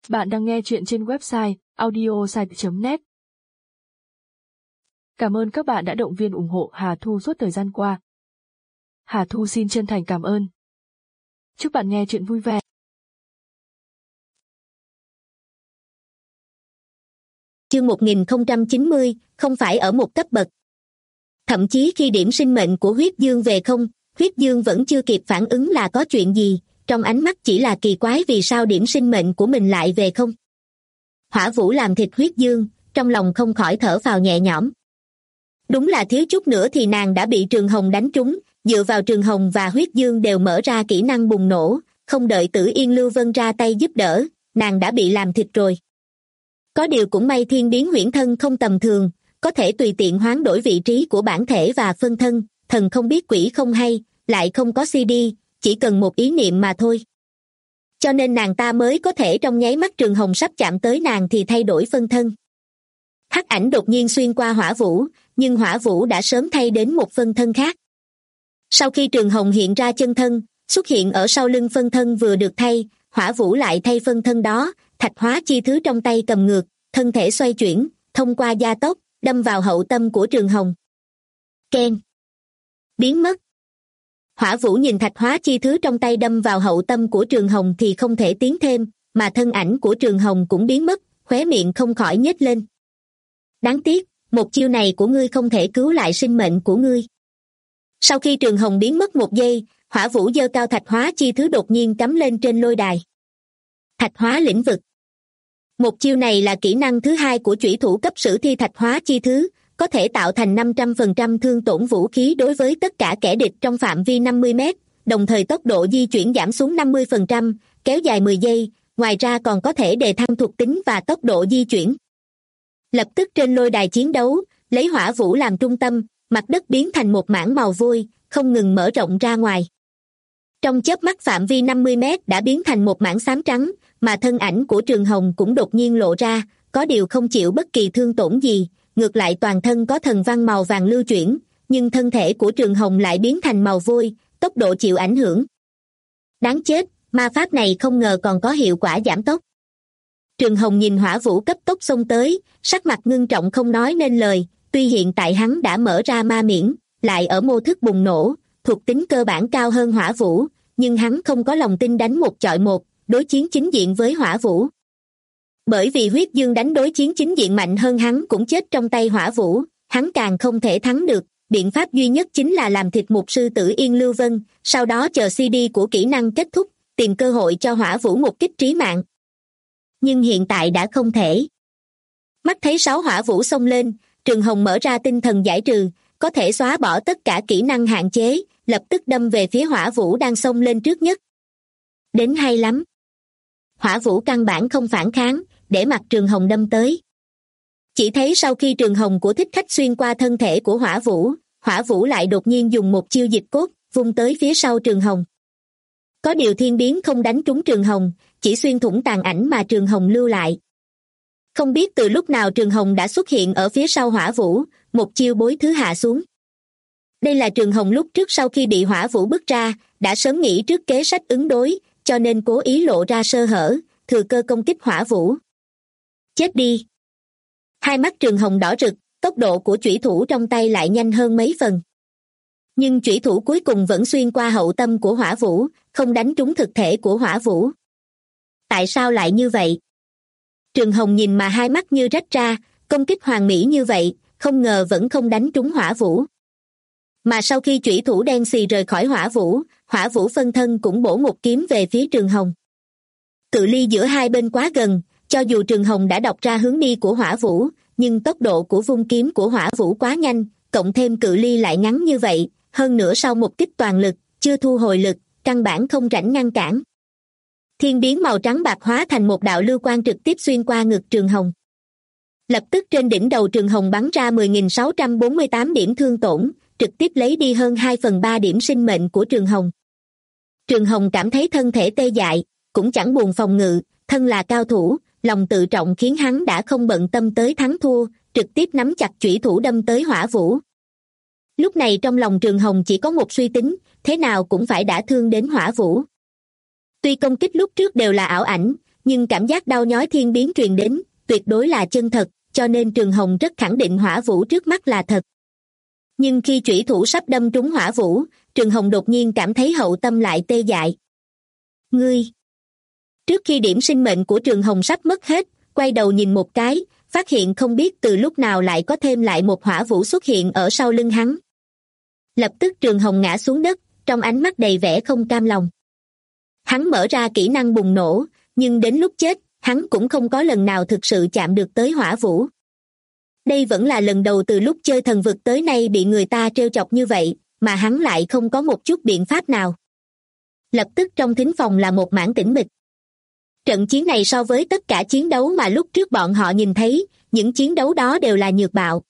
Bạn đang nghe chuyện trên website audiosite.net. Cảm ơn các bạn đã động viên ủng hộ Hà Thu suốt thời gian qua. Hà Thu xin chân thành cảm ơn. Chúc bạn nghe chuyện vui vẻ. Chương 1090, không phải ở một cấp bậc. Thậm chí khi điểm sinh mệnh của huyết dương về không, huyết dương vẫn chưa kịp phản ứng là có chuyện gì, trong ánh mắt chỉ là kỳ quái vì sao điểm sinh mệnh của mình lại về không. Hỏa Vũ làm thịt huyết dương, trong lòng không khỏi thở phào nhẹ nhõm. Đúng là thiếu chút nữa thì nàng đã bị Trường Hồng đánh trúng, dựa vào Trường Hồng và huyết dương đều mở ra kỹ năng bùng nổ, không đợi Tử Yên Lưu Vân ra tay giúp đỡ, nàng đã bị làm thịt rồi. Có điều cũng may thiên biến huyễn thân không tầm thường, có thể tùy tiện hoán đổi vị trí của bản thể và phân thân, thần không biết quỷ không hay, lại không có CD, chỉ cần một ý niệm mà thôi. Cho nên nàng ta mới có thể trong nháy mắt Trường Hồng sắp chạm tới nàng thì thay đổi phân thân. Hắc ảnh đột nhiên xuyên qua Hỏa Vũ, nhưng Hỏa Vũ đã sớm thay đến một phân thân khác. Sau khi Trường Hồng hiện ra chân thân, xuất hiện ở sau lưng phân thân vừa được thay, Hỏa Vũ lại thay phân thân đó, thạch hóa chi thứ trong tay cầm ngược, thân thể xoay chuyển, thông qua gia tốc, đâm vào hậu tâm của Trường Hồng. Keng! Biến mất. Hỏa Vũ nhìn thạch hóa chi thứ trong tay đâm vào hậu tâm của Trường Hồng thì không thể tiến thêm, mà thân ảnh của Trường Hồng cũng biến mất, khóe miệng không khỏi nhếch lên. Đáng tiếc, một chiêu này của ngươi không thể cứu lại sinh mệnh của ngươi. Sau khi Trường Hồng biến mất một giây, Hỏa Vũ giơ cao thạch hóa chi thứ đột nhiên cắm lên trên lôi đài. Thạch hóa lĩnh vực. Một chiêu này là kỹ năng thứ hai của chủy thủ cấp sử thi thạch hóa chi thứ, có thể tạo thành 500% thương tổn vũ khí đối với tất cả kẻ địch trong phạm vi 50 mét, đồng thời tốc độ di chuyển giảm xuống 50%, kéo dài 10 giây, ngoài ra còn có thể đề thăng thuộc tính và tốc độ di chuyển. Lập tức trên lôi đài chiến đấu, lấy Hỏa Vũ làm trung tâm, mặt đất biến thành một mảng màu vôi, không ngừng mở rộng ra ngoài. Trong chớp mắt phạm vi 50 mét đã biến thành một mảng xám trắng, mà thân ảnh của Trường Hồng cũng đột nhiên lộ ra, có điều không chịu bất kỳ thương tổn gì, ngược lại toàn thân có thần văn màu vàng lưu chuyển, nhưng thân thể của Trường Hồng lại biến thành màu vôi, tốc độ chịu ảnh hưởng. Đáng chết, ma pháp này không ngờ còn có hiệu quả giảm tốc. Trường Hồng nhìn Hỏa Vũ cấp tốc xông tới, sắc mặt ngưng trọng không nói nên lời, tuy hiện tại hắn đã mở ra ma miễn, lại ở mô thức bùng nổ, thuộc tính cơ bản cao hơn Hỏa Vũ, nhưng hắn không có lòng tin đánh một chọi một, đối chiến chính diện với Hỏa Vũ. Bởi vì huyết dương đánh đối chiến chính diện mạnh hơn hắn cũng chết trong tay Hỏa Vũ, hắn càng không thể thắng được, biện pháp duy nhất chính là làm thịt mục sư Tử Yên Lưu Vân, sau đó chờ CD của kỹ năng kết thúc, tìm cơ hội cho Hỏa Vũ một kích trí mạng. Nhưng hiện tại đã không thể. Mắt thấy 6 Hỏa Vũ xông lên, Trường Hồng mở ra tinh thần giải trừ, có thể xóa bỏ tất cả kỹ năng hạn chế, lập tức đâm về phía Hỏa Vũ đang xông lên trước nhất. Đến hay lắm. Hỏa Vũ căn bản không phản kháng, để mặc Trường Hồng đâm tới. Chỉ thấy sau khi Trường Hồng của thích khách xuyên qua thân thể của Hỏa Vũ lại đột nhiên dùng một chiêu dịch cốt, vung tới phía sau Trường Hồng. Có điều thiên biến không đánh trúng Trường Hồng, chỉ xuyên thủng tàn ảnh mà Trường Hồng lưu lại. Không biết từ lúc nào Trường Hồng đã xuất hiện ở phía sau Hỏa Vũ, một chiêu bối thứ hạ xuống. Đây là Trường Hồng lúc trước sau khi bị Hỏa Vũ bức ra, đã sớm nghĩ trước kế sách ứng đối, cho nên cố ý lộ ra sơ hở, thừa cơ công kích Hỏa Vũ. Chết đi! Hai mắt Trường Hồng đỏ rực, tốc độ của chủy thủ trong tay lại nhanh hơn mấy phần. Nhưng chủy thủ cuối cùng vẫn xuyên qua hậu tâm của Hỏa Vũ, không đánh trúng thực thể của Hỏa Vũ. Tại sao lại như vậy? Trường Hồng nhìn mà hai mắt như rách ra, công kích hoàn mỹ như vậy, không ngờ vẫn không đánh trúng Hỏa Vũ. Mà sau khi chủy thủ đen xì rời khỏi Hỏa Vũ phân thân cũng bổ một kiếm về phía Trường Hồng. Cự ly giữa hai bên quá gần, cho dù Trường Hồng đã đọc ra hướng đi của Hỏa Vũ, nhưng tốc độ của vung kiếm của Hỏa Vũ quá nhanh, cộng thêm cự ly lại ngắn như vậy, hơn nữa sau một kích toàn lực, chưa thu hồi lực, căn bản không rảnh ngăn cản. Thiên biến màu trắng bạc hóa thành một đạo lưu quang trực tiếp xuyên qua ngực Trường Hồng. Lập tức trên đỉnh đầu Trường Hồng bắn ra 10.648 điểm thương tổn, trực tiếp lấy đi hơn 2/3 điểm sinh mệnh của Trường Hồng. Trường Hồng cảm thấy thân thể tê dại, cũng chẳng buồn phòng ngự, thân là cao thủ, lòng tự trọng khiến hắn đã không bận tâm tới thắng thua, trực tiếp nắm chặt chủy thủ đâm tới Hỏa Vũ. Lúc này trong lòng Trường Hồng chỉ có một suy tính, thế nào cũng phải đả thương đến Hỏa Vũ. Tuy công kích lúc trước đều là ảo ảnh, nhưng cảm giác đau nhói thiên biến truyền đến, tuyệt đối là chân thật, cho nên Trường Hồng rất khẳng định hỏa vũ trước mắt là thật. Nhưng khi chủy thủ sắp đâm trúng hỏa vũ, Trường Hồng đột nhiên cảm thấy hậu tâm lại tê dại. Ngươi! Trước khi điểm sinh mệnh của Trường Hồng sắp mất hết, quay đầu nhìn một cái, phát hiện không biết từ lúc nào lại có thêm lại một hỏa vũ xuất hiện ở sau lưng hắn. Lập tức Trường Hồng ngã xuống đất, trong ánh mắt đầy vẻ không cam lòng. Hắn mở ra kỹ năng bùng nổ, nhưng đến lúc chết, hắn cũng không có lần nào thực sự chạm được tới hỏa vũ. Đây vẫn là lần đầu từ lúc chơi thần vực tới nay bị người ta trêu chọc như vậy, mà hắn lại không có một chút biện pháp nào. Lập tức trong thính phòng là một mảng tĩnh mịch. Trận chiến này so với tất cả chiến đấu mà lúc trước bọn họ nhìn thấy, những chiến đấu đó đều là nhược bạo.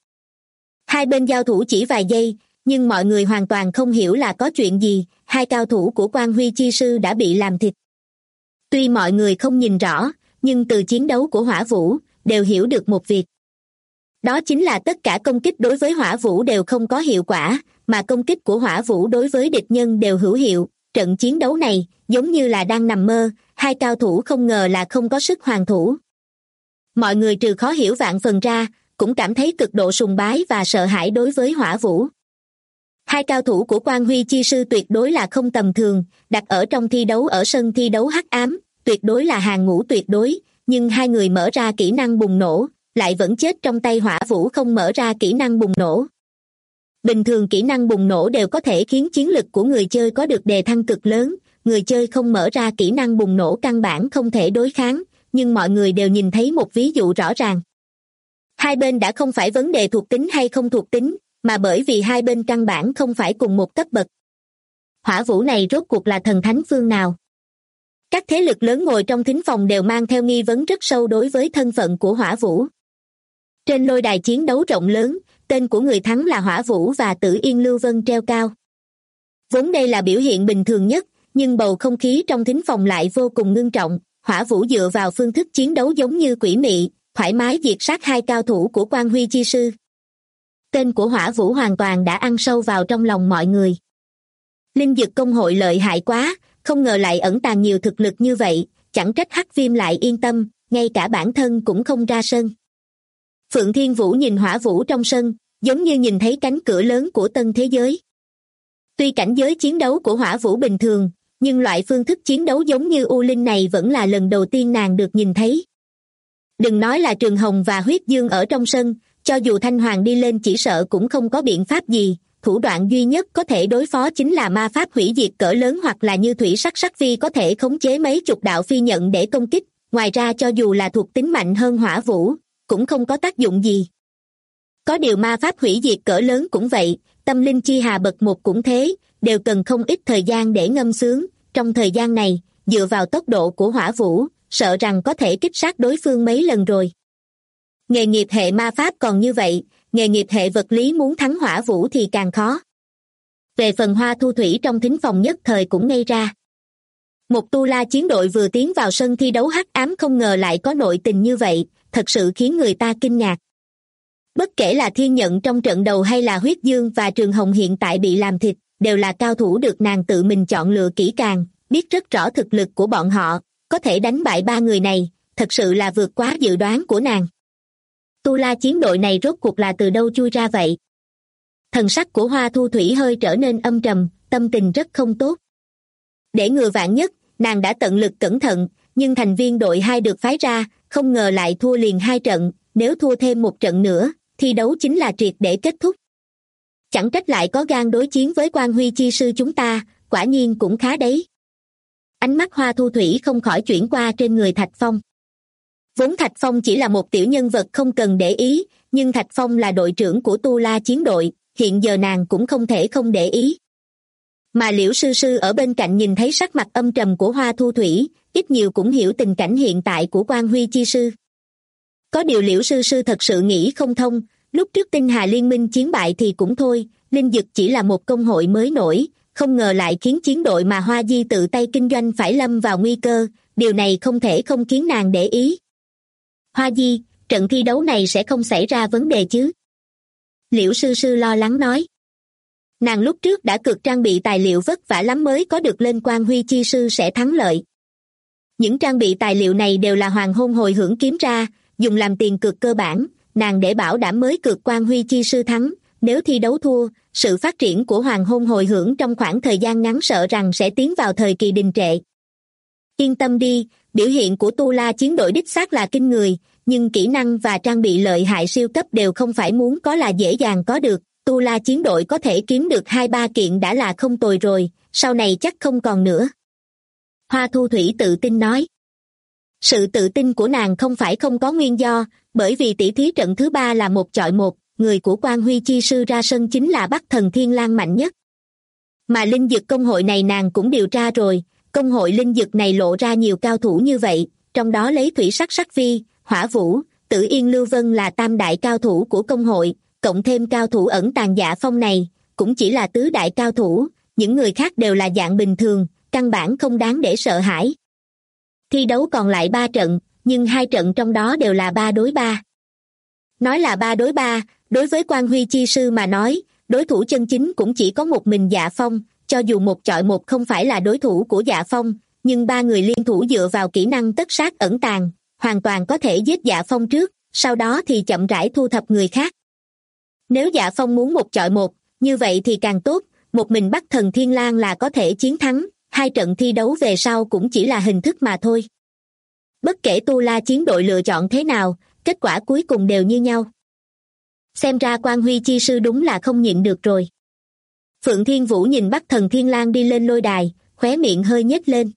Hai bên giao thủ chỉ vài giây, nhưng mọi người hoàn toàn không hiểu là có chuyện gì, hai cao thủ của Quan Huy Chi Sư đã bị làm thịt. Tuy mọi người không nhìn rõ, nhưng từ chiến đấu của hỏa vũ, đều hiểu được một việc. Đó chính là tất cả công kích đối với hỏa vũ đều không có hiệu quả, mà công kích của hỏa vũ đối với địch nhân đều hữu hiệu. Trận chiến đấu này, giống như là đang nằm mơ, hai cao thủ không ngờ là không có sức hoàn thủ. Mọi người trừ khó hiểu vạn phần ra, cũng cảm thấy cực độ sùng bái và sợ hãi đối với hỏa vũ. Hai cao thủ của Quan Huy Chi Sư tuyệt đối là không tầm thường, đặt ở trong thi đấu ở sân thi đấu hắc ám, tuyệt đối là hàng ngũ tuyệt đối, nhưng hai người mở ra kỹ năng bùng nổ, lại vẫn chết trong tay hỏa vũ không mở ra kỹ năng bùng nổ. Bình thường kỹ năng bùng nổ đều có thể khiến chiến lực của người chơi có được đề thăng cực lớn, người chơi không mở ra kỹ năng bùng nổ căn bản không thể đối kháng, nhưng mọi người đều nhìn thấy một ví dụ rõ ràng. Hai bên đã không phải vấn đề thuộc tính hay không thuộc tính, mà bởi vì hai bên căn bản không phải cùng một cấp bậc. Hỏa vũ này rốt cuộc là thần thánh phương nào? Các thế lực lớn ngồi trong thính phòng đều mang theo nghi vấn rất sâu đối với thân phận của hỏa vũ. Trên lôi đài chiến đấu rộng lớn, tên của người thắng là Hỏa Vũ và Tử Yên Lưu Vân treo cao. Vốn đây là biểu hiện bình thường nhất, nhưng bầu không khí trong thính phòng lại vô cùng ngưng trọng. Hỏa Vũ dựa vào phương thức chiến đấu giống như quỷ mị, thoải mái diệt sát hai cao thủ của Quan Huy Chi Sư. Tên của Hỏa Vũ hoàn toàn đã ăn sâu vào trong lòng mọi người. Linh Dực công hội lợi hại quá, không ngờ lại ẩn tàng nhiều thực lực như vậy, chẳng trách Hắc Viêm lại yên tâm, ngay cả bản thân cũng không ra sân. Phượng Thiên Vũ nhìn Hỏa Vũ trong sân, giống như nhìn thấy cánh cửa lớn của tân thế giới. Tuy cảnh giới chiến đấu của Hỏa Vũ bình thường, nhưng loại phương thức chiến đấu giống như U Linh này vẫn là lần đầu tiên nàng được nhìn thấy. Đừng nói là Trường Hồng và Huyết Dương ở trong sân, cho dù Thanh Hoàng đi lên chỉ sợ cũng không có biện pháp gì, thủ đoạn duy nhất có thể đối phó chính là ma pháp hủy diệt cỡ lớn hoặc là như thủy sắc sắc phi có thể khống chế mấy chục đạo phi nhận để công kích, ngoài ra cho dù là thuộc tính mạnh hơn Hỏa Vũ, cũng không có tác dụng gì. Có điều ma pháp hủy diệt cỡ lớn cũng vậy, tâm linh chi hà bậc một cũng thế, đều cần không ít thời gian để ngâm sướng, trong thời gian này, dựa vào tốc độ của Hỏa Vũ, sợ rằng có thể kích sát đối phương mấy lần rồi. Nghề nghiệp hệ ma pháp còn như vậy, nghề nghiệp hệ vật lý muốn thắng Hỏa Vũ thì càng khó. Về phần Hoa Thu Thủy trong thính phòng nhất thời cũng ngây ra. Một tu la chiến đội vừa tiến vào sân thi đấu hắc ám không ngờ lại có nội tình như vậy, thật sự khiến người ta kinh ngạc. Bất kể là Thiên Nhận trong trận đầu hay là Huyết Dương và Trường Hồng hiện tại bị làm thịt, đều là cao thủ được nàng tự mình chọn lựa kỹ càng, biết rất rõ thực lực của bọn họ, có thể đánh bại ba người này, thật sự là vượt quá dự đoán của nàng. Tu la chiến đội này rốt cuộc là từ đâu chui ra vậy? Thần sắc của Hoa Thu Thủy hơi trở nên âm trầm, tâm tình rất không tốt. Để ngừa vạn nhất, nàng đã tận lực cẩn thận, nhưng thành viên đội 2 được phái ra, không ngờ lại thua liền 2 trận, nếu thua thêm một trận nữa, thi đấu chính là triệt để kết thúc. Chẳng trách lại có gan đối chiến với Quan Huy Chi Sư chúng ta, quả nhiên cũng khá đấy. Ánh mắt Hoa Thu Thủy không khỏi chuyển qua trên người Thạch Phong. Vốn Thạch Phong chỉ là một tiểu nhân vật không cần để ý, nhưng Thạch Phong là đội trưởng của Tu La chiến đội, hiện giờ nàng cũng không thể không để ý. Mà Liễu Sư Sư ở bên cạnh nhìn thấy sắc mặt âm trầm của Hoa Thu Thủy, ít nhiều cũng hiểu tình cảnh hiện tại của Quan Huy Chi Sư. Có điều Liễu Sư Sư thật sự nghĩ không thông, lúc trước Tinh Hà Liên minh chiến bại thì cũng thôi, Linh Dực chỉ là một công hội mới nổi, không ngờ lại khiến chiến đội mà Hoa Di tự tay kinh doanh phải lâm vào nguy cơ, điều này không thể không khiến nàng để ý. Hoa Di, trận thi đấu này sẽ không xảy ra vấn đề chứ? Liễu Sư Sư lo lắng nói. Nàng lúc trước đã cực trang bị tài liệu vất vả lắm mới có được lên Quan Huy Chi Sư sẽ thắng lợi. Những trang bị tài liệu này đều là hoàng hôn hồi hưởng kiếm ra, dùng làm tiền cược cơ bản, nàng để bảo đảm mới cược quan huy chi sư thắng, nếu thi đấu thua, sự phát triển của hoàng hôn hồi hưởng trong khoảng thời gian ngắn sợ rằng sẽ tiến vào thời kỳ đình trệ. Yên tâm đi, biểu hiện của Tu La chiến đội đích xác là kinh người, nhưng kỹ năng và trang bị lợi hại siêu cấp đều không phải muốn có là dễ dàng có được. Tu La chiến đội có thể kiếm được 2-3 kiện đã là không tồi rồi, sau này chắc không còn nữa. Hoa Thu Thủy tự tin nói. Sự tự tin của nàng không phải không có nguyên do, bởi vì tỷ thí trận thứ 3 là 1-1, người của Quan Huy Chi Sư ra sân chính là Bắc Thần Thiên Lang mạnh nhất. Mà linh dực công hội này nàng cũng điều tra rồi, công hội linh dực này lộ ra nhiều cao thủ như vậy, trong đó lấy Thủy Sắc Sắc Vi, Hỏa Vũ, Tử Yên Lưu Vân là tam đại cao thủ của công hội, cộng thêm cao thủ ẩn tàng Dạ Phong này, cũng chỉ là tứ đại cao thủ, những người khác đều là dạng bình thường, căn bản không đáng để sợ hãi. Thi đấu còn lại 3 trận, nhưng 2 trận trong đó đều là 3 đối 3. Nói là 3 đối 3, đối với Quan Huy Chi Sư mà nói, đối thủ chân chính cũng chỉ có một mình Dạ Phong, cho dù 1-1 không phải là đối thủ của Dạ Phong, nhưng 3 người liên thủ dựa vào kỹ năng tất sát ẩn tàng, hoàn toàn có thể giết Dạ Phong trước, sau đó thì chậm rãi thu thập người khác. Nếu Dạ Phong muốn 1-1, như vậy thì càng tốt, một mình Bắc Thần Thiên Lang là có thể chiến thắng, 2 trận thi đấu về sau cũng chỉ là hình thức mà thôi. Bất kể Tu La chiến đội lựa chọn thế nào, kết quả cuối cùng đều như nhau. Xem ra Quan Huy Chi Sư đúng là không nhịn được rồi. Phượng Thiên Vũ nhìn Bắc Thần Thiên Lang đi lên lôi đài, khóe miệng hơi nhếch lên.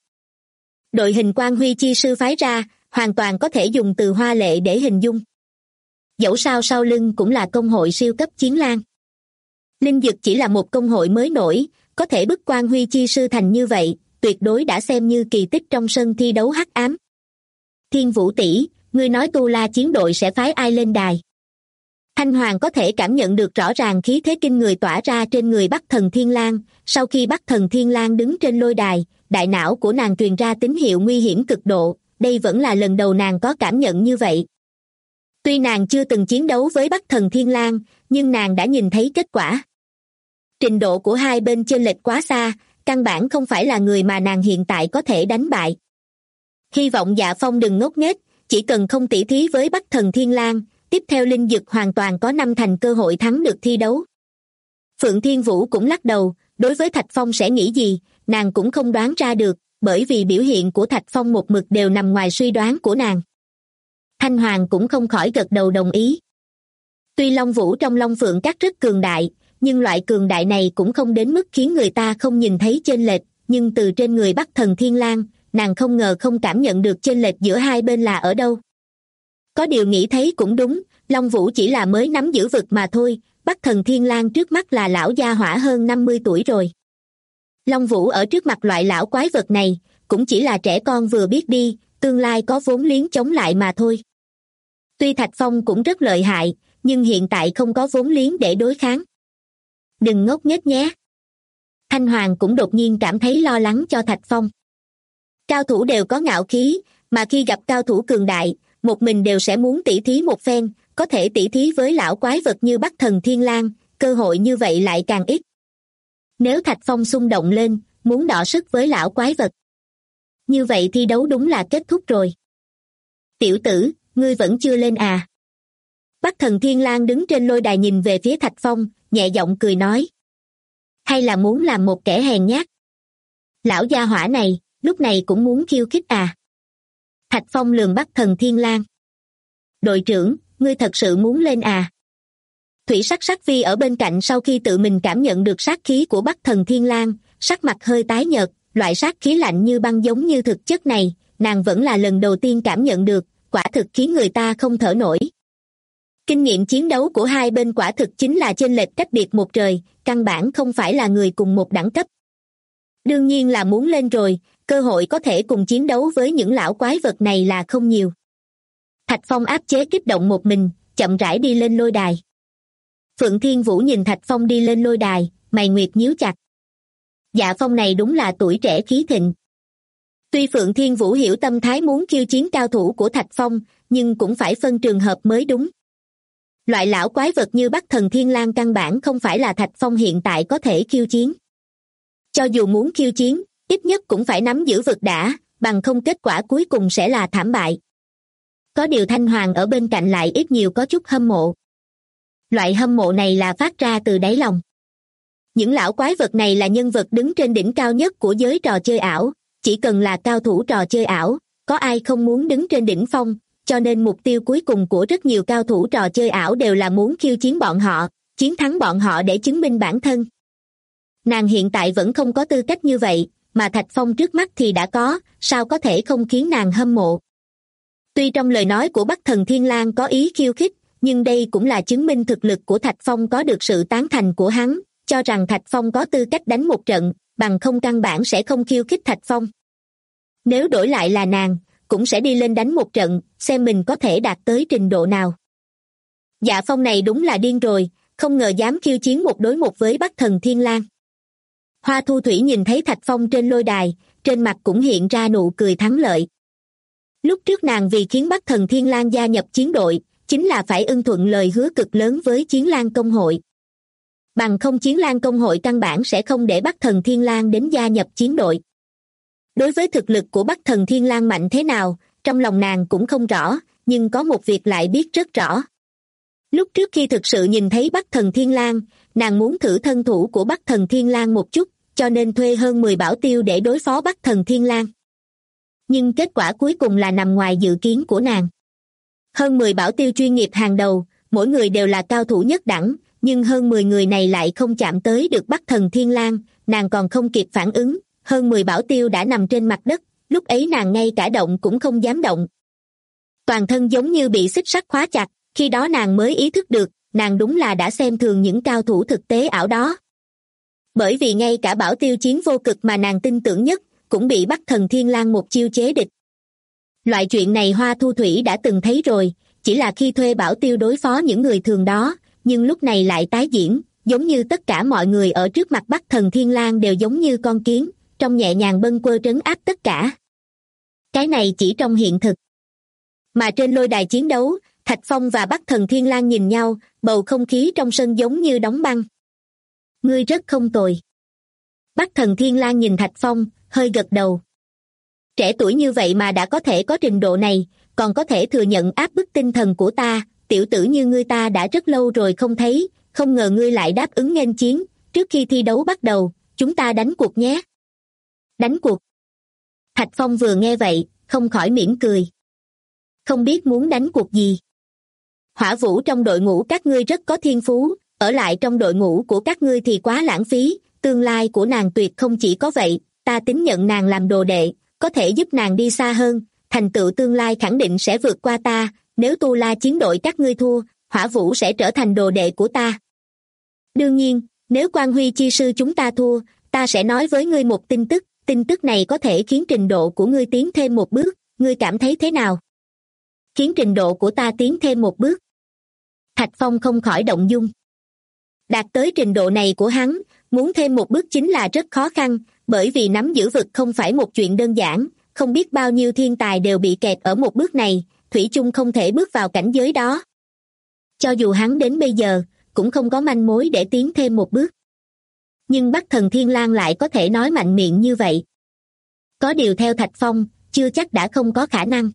Đội hình Quan Huy Chi Sư phái ra, hoàn toàn có thể dùng từ hoa lệ để hình dung. Dẫu sao sau lưng cũng là công hội siêu cấp chiến lang. Linh Dực chỉ là một công hội mới nổi, có thể bức Quan Huy Chi Sư thành như vậy, tuyệt đối đã xem như kỳ tích trong sân thi đấu hắc ám. Thiên Vũ tỷ, ngươi nói Tu La chiến đội sẽ phái ai lên đài? Thanh Hoàng có thể cảm nhận được rõ ràng khí thế kinh người tỏa ra trên người Bắc Thần Thiên Lang, sau khi Bắc Thần Thiên Lang đứng trên lôi đài, đại não của nàng truyền ra tín hiệu nguy hiểm cực độ, đây vẫn là lần đầu nàng có cảm nhận như vậy. Tuy nàng chưa từng chiến đấu với Bắc Thần Thiên Lang, nhưng nàng đã nhìn thấy kết quả. Trình độ của hai bên chênh lệch quá xa, căn bản không phải là người mà nàng hiện tại có thể đánh bại. Hy vọng Dạ Phong đừng ngốc nghếch, chỉ cần không tỉ thí với Bắc Thần Thiên Lang, tiếp theo linh dực hoàn toàn có 5 thành cơ hội thắng được thi đấu. Phượng Thiên Vũ cũng lắc đầu, đối với Thạch Phong sẽ nghĩ gì, nàng cũng không đoán ra được, bởi vì biểu hiện của Thạch Phong một mực đều nằm ngoài suy đoán của nàng. Thanh Hoàng cũng không khỏi gật đầu đồng ý. Tuy Long Vũ trong Long Phượng Các rất cường đại, nhưng loại cường đại này cũng không đến mức khiến người ta không nhìn thấy chênh lệch, nhưng từ trên người Bắc Thần Thiên Lang, nàng không ngờ không cảm nhận được chênh lệch giữa hai bên là ở đâu. Có điều nghĩ thấy cũng đúng, Long Vũ chỉ là mới nắm giữ vực mà thôi, Bắc Thần Thiên Lang trước mắt là lão gia hỏa hơn 50 tuổi rồi. Long Vũ ở trước mặt loại lão quái vật này, cũng chỉ là trẻ con vừa biết đi, tương lai có vốn liếng chống lại mà thôi. Tuy Thạch Phong cũng rất lợi hại, nhưng hiện tại không có vốn liếng để đối kháng. Đừng ngốc nghếch nhé. Thanh Hoàng cũng đột nhiên cảm thấy lo lắng cho Thạch Phong. Cao thủ đều có ngạo khí, mà khi gặp cao thủ cường đại, một mình đều sẽ muốn tỉ thí một phen, có thể tỉ thí với lão quái vật như Bắc Thần Thiên Lang, cơ hội như vậy lại càng ít. Nếu Thạch Phong xung động lên, muốn đọ sức với lão quái vật, như vậy thi đấu đúng là kết thúc rồi. Tiểu tử, ngươi vẫn chưa lên à? Bắc Thần Thiên Lang đứng trên lôi đài nhìn về phía Thạch Phong, nhẹ giọng cười nói. Hay là muốn làm một kẻ hèn nhát? Lão gia hỏa này, lúc này cũng muốn khiêu khích à? Thạch Phong lườm Bắc Thần Thiên Lang. Đội trưởng, ngươi thật sự muốn lên à? Thủy Sắc Sắc Vi ở bên cạnh sau khi tự mình cảm nhận được sát khí của Bắc Thần Thiên Lang, sắc mặt hơi tái nhợt, loại sát khí lạnh như băng giống như thực chất này, nàng vẫn là lần đầu tiên cảm nhận được, quả thực khiến người ta không thở nổi. Kinh nghiệm chiến đấu của hai bên quả thực chính là chênh lệch cách biệt một trời, căn bản không phải là người cùng một đẳng cấp. Đương nhiên là muốn lên rồi, cơ hội có thể cùng chiến đấu với những lão quái vật này là không nhiều. Thạch Phong áp chế kích động một mình, chậm rãi đi lên lôi đài. Phượng Thiên Vũ nhìn Thạch Phong đi lên lôi đài, mày nguyệt nhíu chặt. Dạ Phong này đúng là tuổi trẻ khí thịnh. Tuy Phượng Thiên Vũ hiểu tâm thái muốn khiêu chiến cao thủ của Thạch Phong, nhưng cũng phải phân trường hợp mới đúng. Loại lão quái vật như Bắc Thần Thiên Lang căn bản không phải là Thạch Phong hiện tại có thể khiêu chiến. Cho dù muốn khiêu chiến, ít nhất cũng phải nắm giữ vực đã, bằng không kết quả cuối cùng sẽ là thảm bại. Có điều Thanh Hoàng ở bên cạnh lại ít nhiều có chút hâm mộ. Loại hâm mộ này là phát ra từ đáy lòng. Những lão quái vật này là nhân vật đứng trên đỉnh cao nhất của giới trò chơi ảo, chỉ cần là cao thủ trò chơi ảo, có ai không muốn đứng trên đỉnh phong, cho nên mục tiêu cuối cùng của rất nhiều cao thủ trò chơi ảo đều là muốn khiêu chiến bọn họ, chiến thắng bọn họ để chứng minh bản thân. Nàng hiện tại vẫn không có tư cách như vậy, mà Thạch Phong trước mắt thì đã có, sao có thể không khiến nàng hâm mộ. Tuy trong lời nói của Bắc Thần Thiên Lang có ý khiêu khích, nhưng đây cũng là chứng minh thực lực của Thạch Phong có được sự tán thành của hắn, cho rằng Thạch Phong có tư cách đánh một trận, bằng không căn bản sẽ không khiêu khích Thạch Phong. Nếu đổi lại là nàng, cũng sẽ đi lên đánh một trận, xem mình có thể đạt tới trình độ nào. Dạ Phong này đúng là điên rồi, không ngờ dám khiêu chiến một đối một với Bắc Thần Thiên Lang. Hoa Thu Thủy nhìn thấy Thạch Phong trên lôi đài, trên mặt cũng hiện ra nụ cười thắng lợi. Lúc trước nàng vì khiến Bắc Thần Thiên Lang gia nhập chiến đội, chính là phải ưng thuận lời hứa cực lớn với Chiến Lang Công hội. Bằng không Chiến Lang Công hội căn bản sẽ không để Bắc Thần Thiên Lang đến gia nhập chiến đội. Đối với thực lực của Bắc Thần Thiên Lang mạnh thế nào, trong lòng nàng cũng không rõ, nhưng có một việc lại biết rất rõ. Lúc trước khi thực sự nhìn thấy Bắc Thần Thiên Lang, nàng muốn thử thân thủ của Bắc Thần Thiên Lang một chút, cho nên thuê hơn 10 bảo tiêu để đối phó Bắc Thần Thiên Lang. Nhưng kết quả cuối cùng là nằm ngoài dự kiến của nàng. Hơn 10 bảo tiêu chuyên nghiệp hàng đầu, mỗi người đều là cao thủ nhất đẳng, nhưng hơn 10 người này lại không chạm tới được Bắc Thần Thiên Lang, nàng còn không kịp phản ứng, hơn 10 bảo tiêu đã nằm trên mặt đất, lúc ấy nàng ngay cả động cũng không dám động. Toàn thân giống như bị xích sắt khóa chặt, khi đó nàng mới ý thức được, nàng đúng là đã xem thường những cao thủ thực tế ảo đó. Bởi vì ngay cả bảo tiêu chiến vô cực mà nàng tin tưởng nhất, cũng bị Bắc Thần Thiên Lang một chiêu chế địch. Loại chuyện này Hoa Thu Thủy đã từng thấy rồi, chỉ là khi thuê bảo tiêu đối phó những người thường đó, nhưng lúc này lại tái diễn, giống như tất cả mọi người ở trước mặt Bắc Thần Thiên Lang đều giống như con kiến, trong nhẹ nhàng bâng quơ trấn áp tất cả. Cái này chỉ trong hiện thực. Mà trên lôi đài chiến đấu, Thạch Phong và Bắc Thần Thiên Lang nhìn nhau, bầu không khí trong sân giống như đóng băng. Ngươi rất không tồi. Bắc Thần Thiên Lang nhìn Thạch Phong, hơi gật đầu. Trẻ tuổi như vậy mà đã có thể có trình độ này, còn có thể thừa nhận áp bức tinh thần của ta, tiểu tử như ngươi ta đã rất lâu rồi không thấy, không ngờ ngươi lại đáp ứng nghênh chiến, trước khi thi đấu bắt đầu, chúng ta đánh cuộc nhé. Đánh cuộc. Thạch Phong vừa nghe vậy, không khỏi mỉm cười. Không biết muốn đánh cuộc gì. Hỏa Vũ trong đội ngũ các ngươi rất có thiên phú, ở lại trong đội ngũ của các ngươi thì quá lãng phí, tương lai của nàng tuyệt không chỉ có vậy, ta tín nhận nàng làm đồ đệ, có thể giúp nàng đi xa hơn, thành tựu tương lai khẳng định sẽ vượt qua ta, nếu Tu La chiến đội các ngươi thua, Hỏa Vũ sẽ trở thành đồ đệ của ta. Đương nhiên, nếu Quan Huy chi sư chúng ta thua, ta sẽ nói với ngươi một tin tức này có thể khiến trình độ của ngươi tiến thêm một bước, ngươi cảm thấy thế nào? Khiến trình độ của ta tiến thêm một bước. Thạch Phong không khỏi động dung. Đạt tới trình độ này của hắn, muốn thêm một bước chính là rất khó khăn, bởi vì nắm giữ vực không phải một chuyện đơn giản, không biết bao nhiêu thiên tài đều bị kẹt ở một bước này, thủy chung không thể bước vào cảnh giới đó. Cho dù hắn đến bây giờ, cũng không có manh mối để tiến thêm một bước. Nhưng Bắc Thần Thiên Lang lại có thể nói mạnh miệng như vậy. Có điều theo Thạch Phong, chưa chắc đã không có khả năng.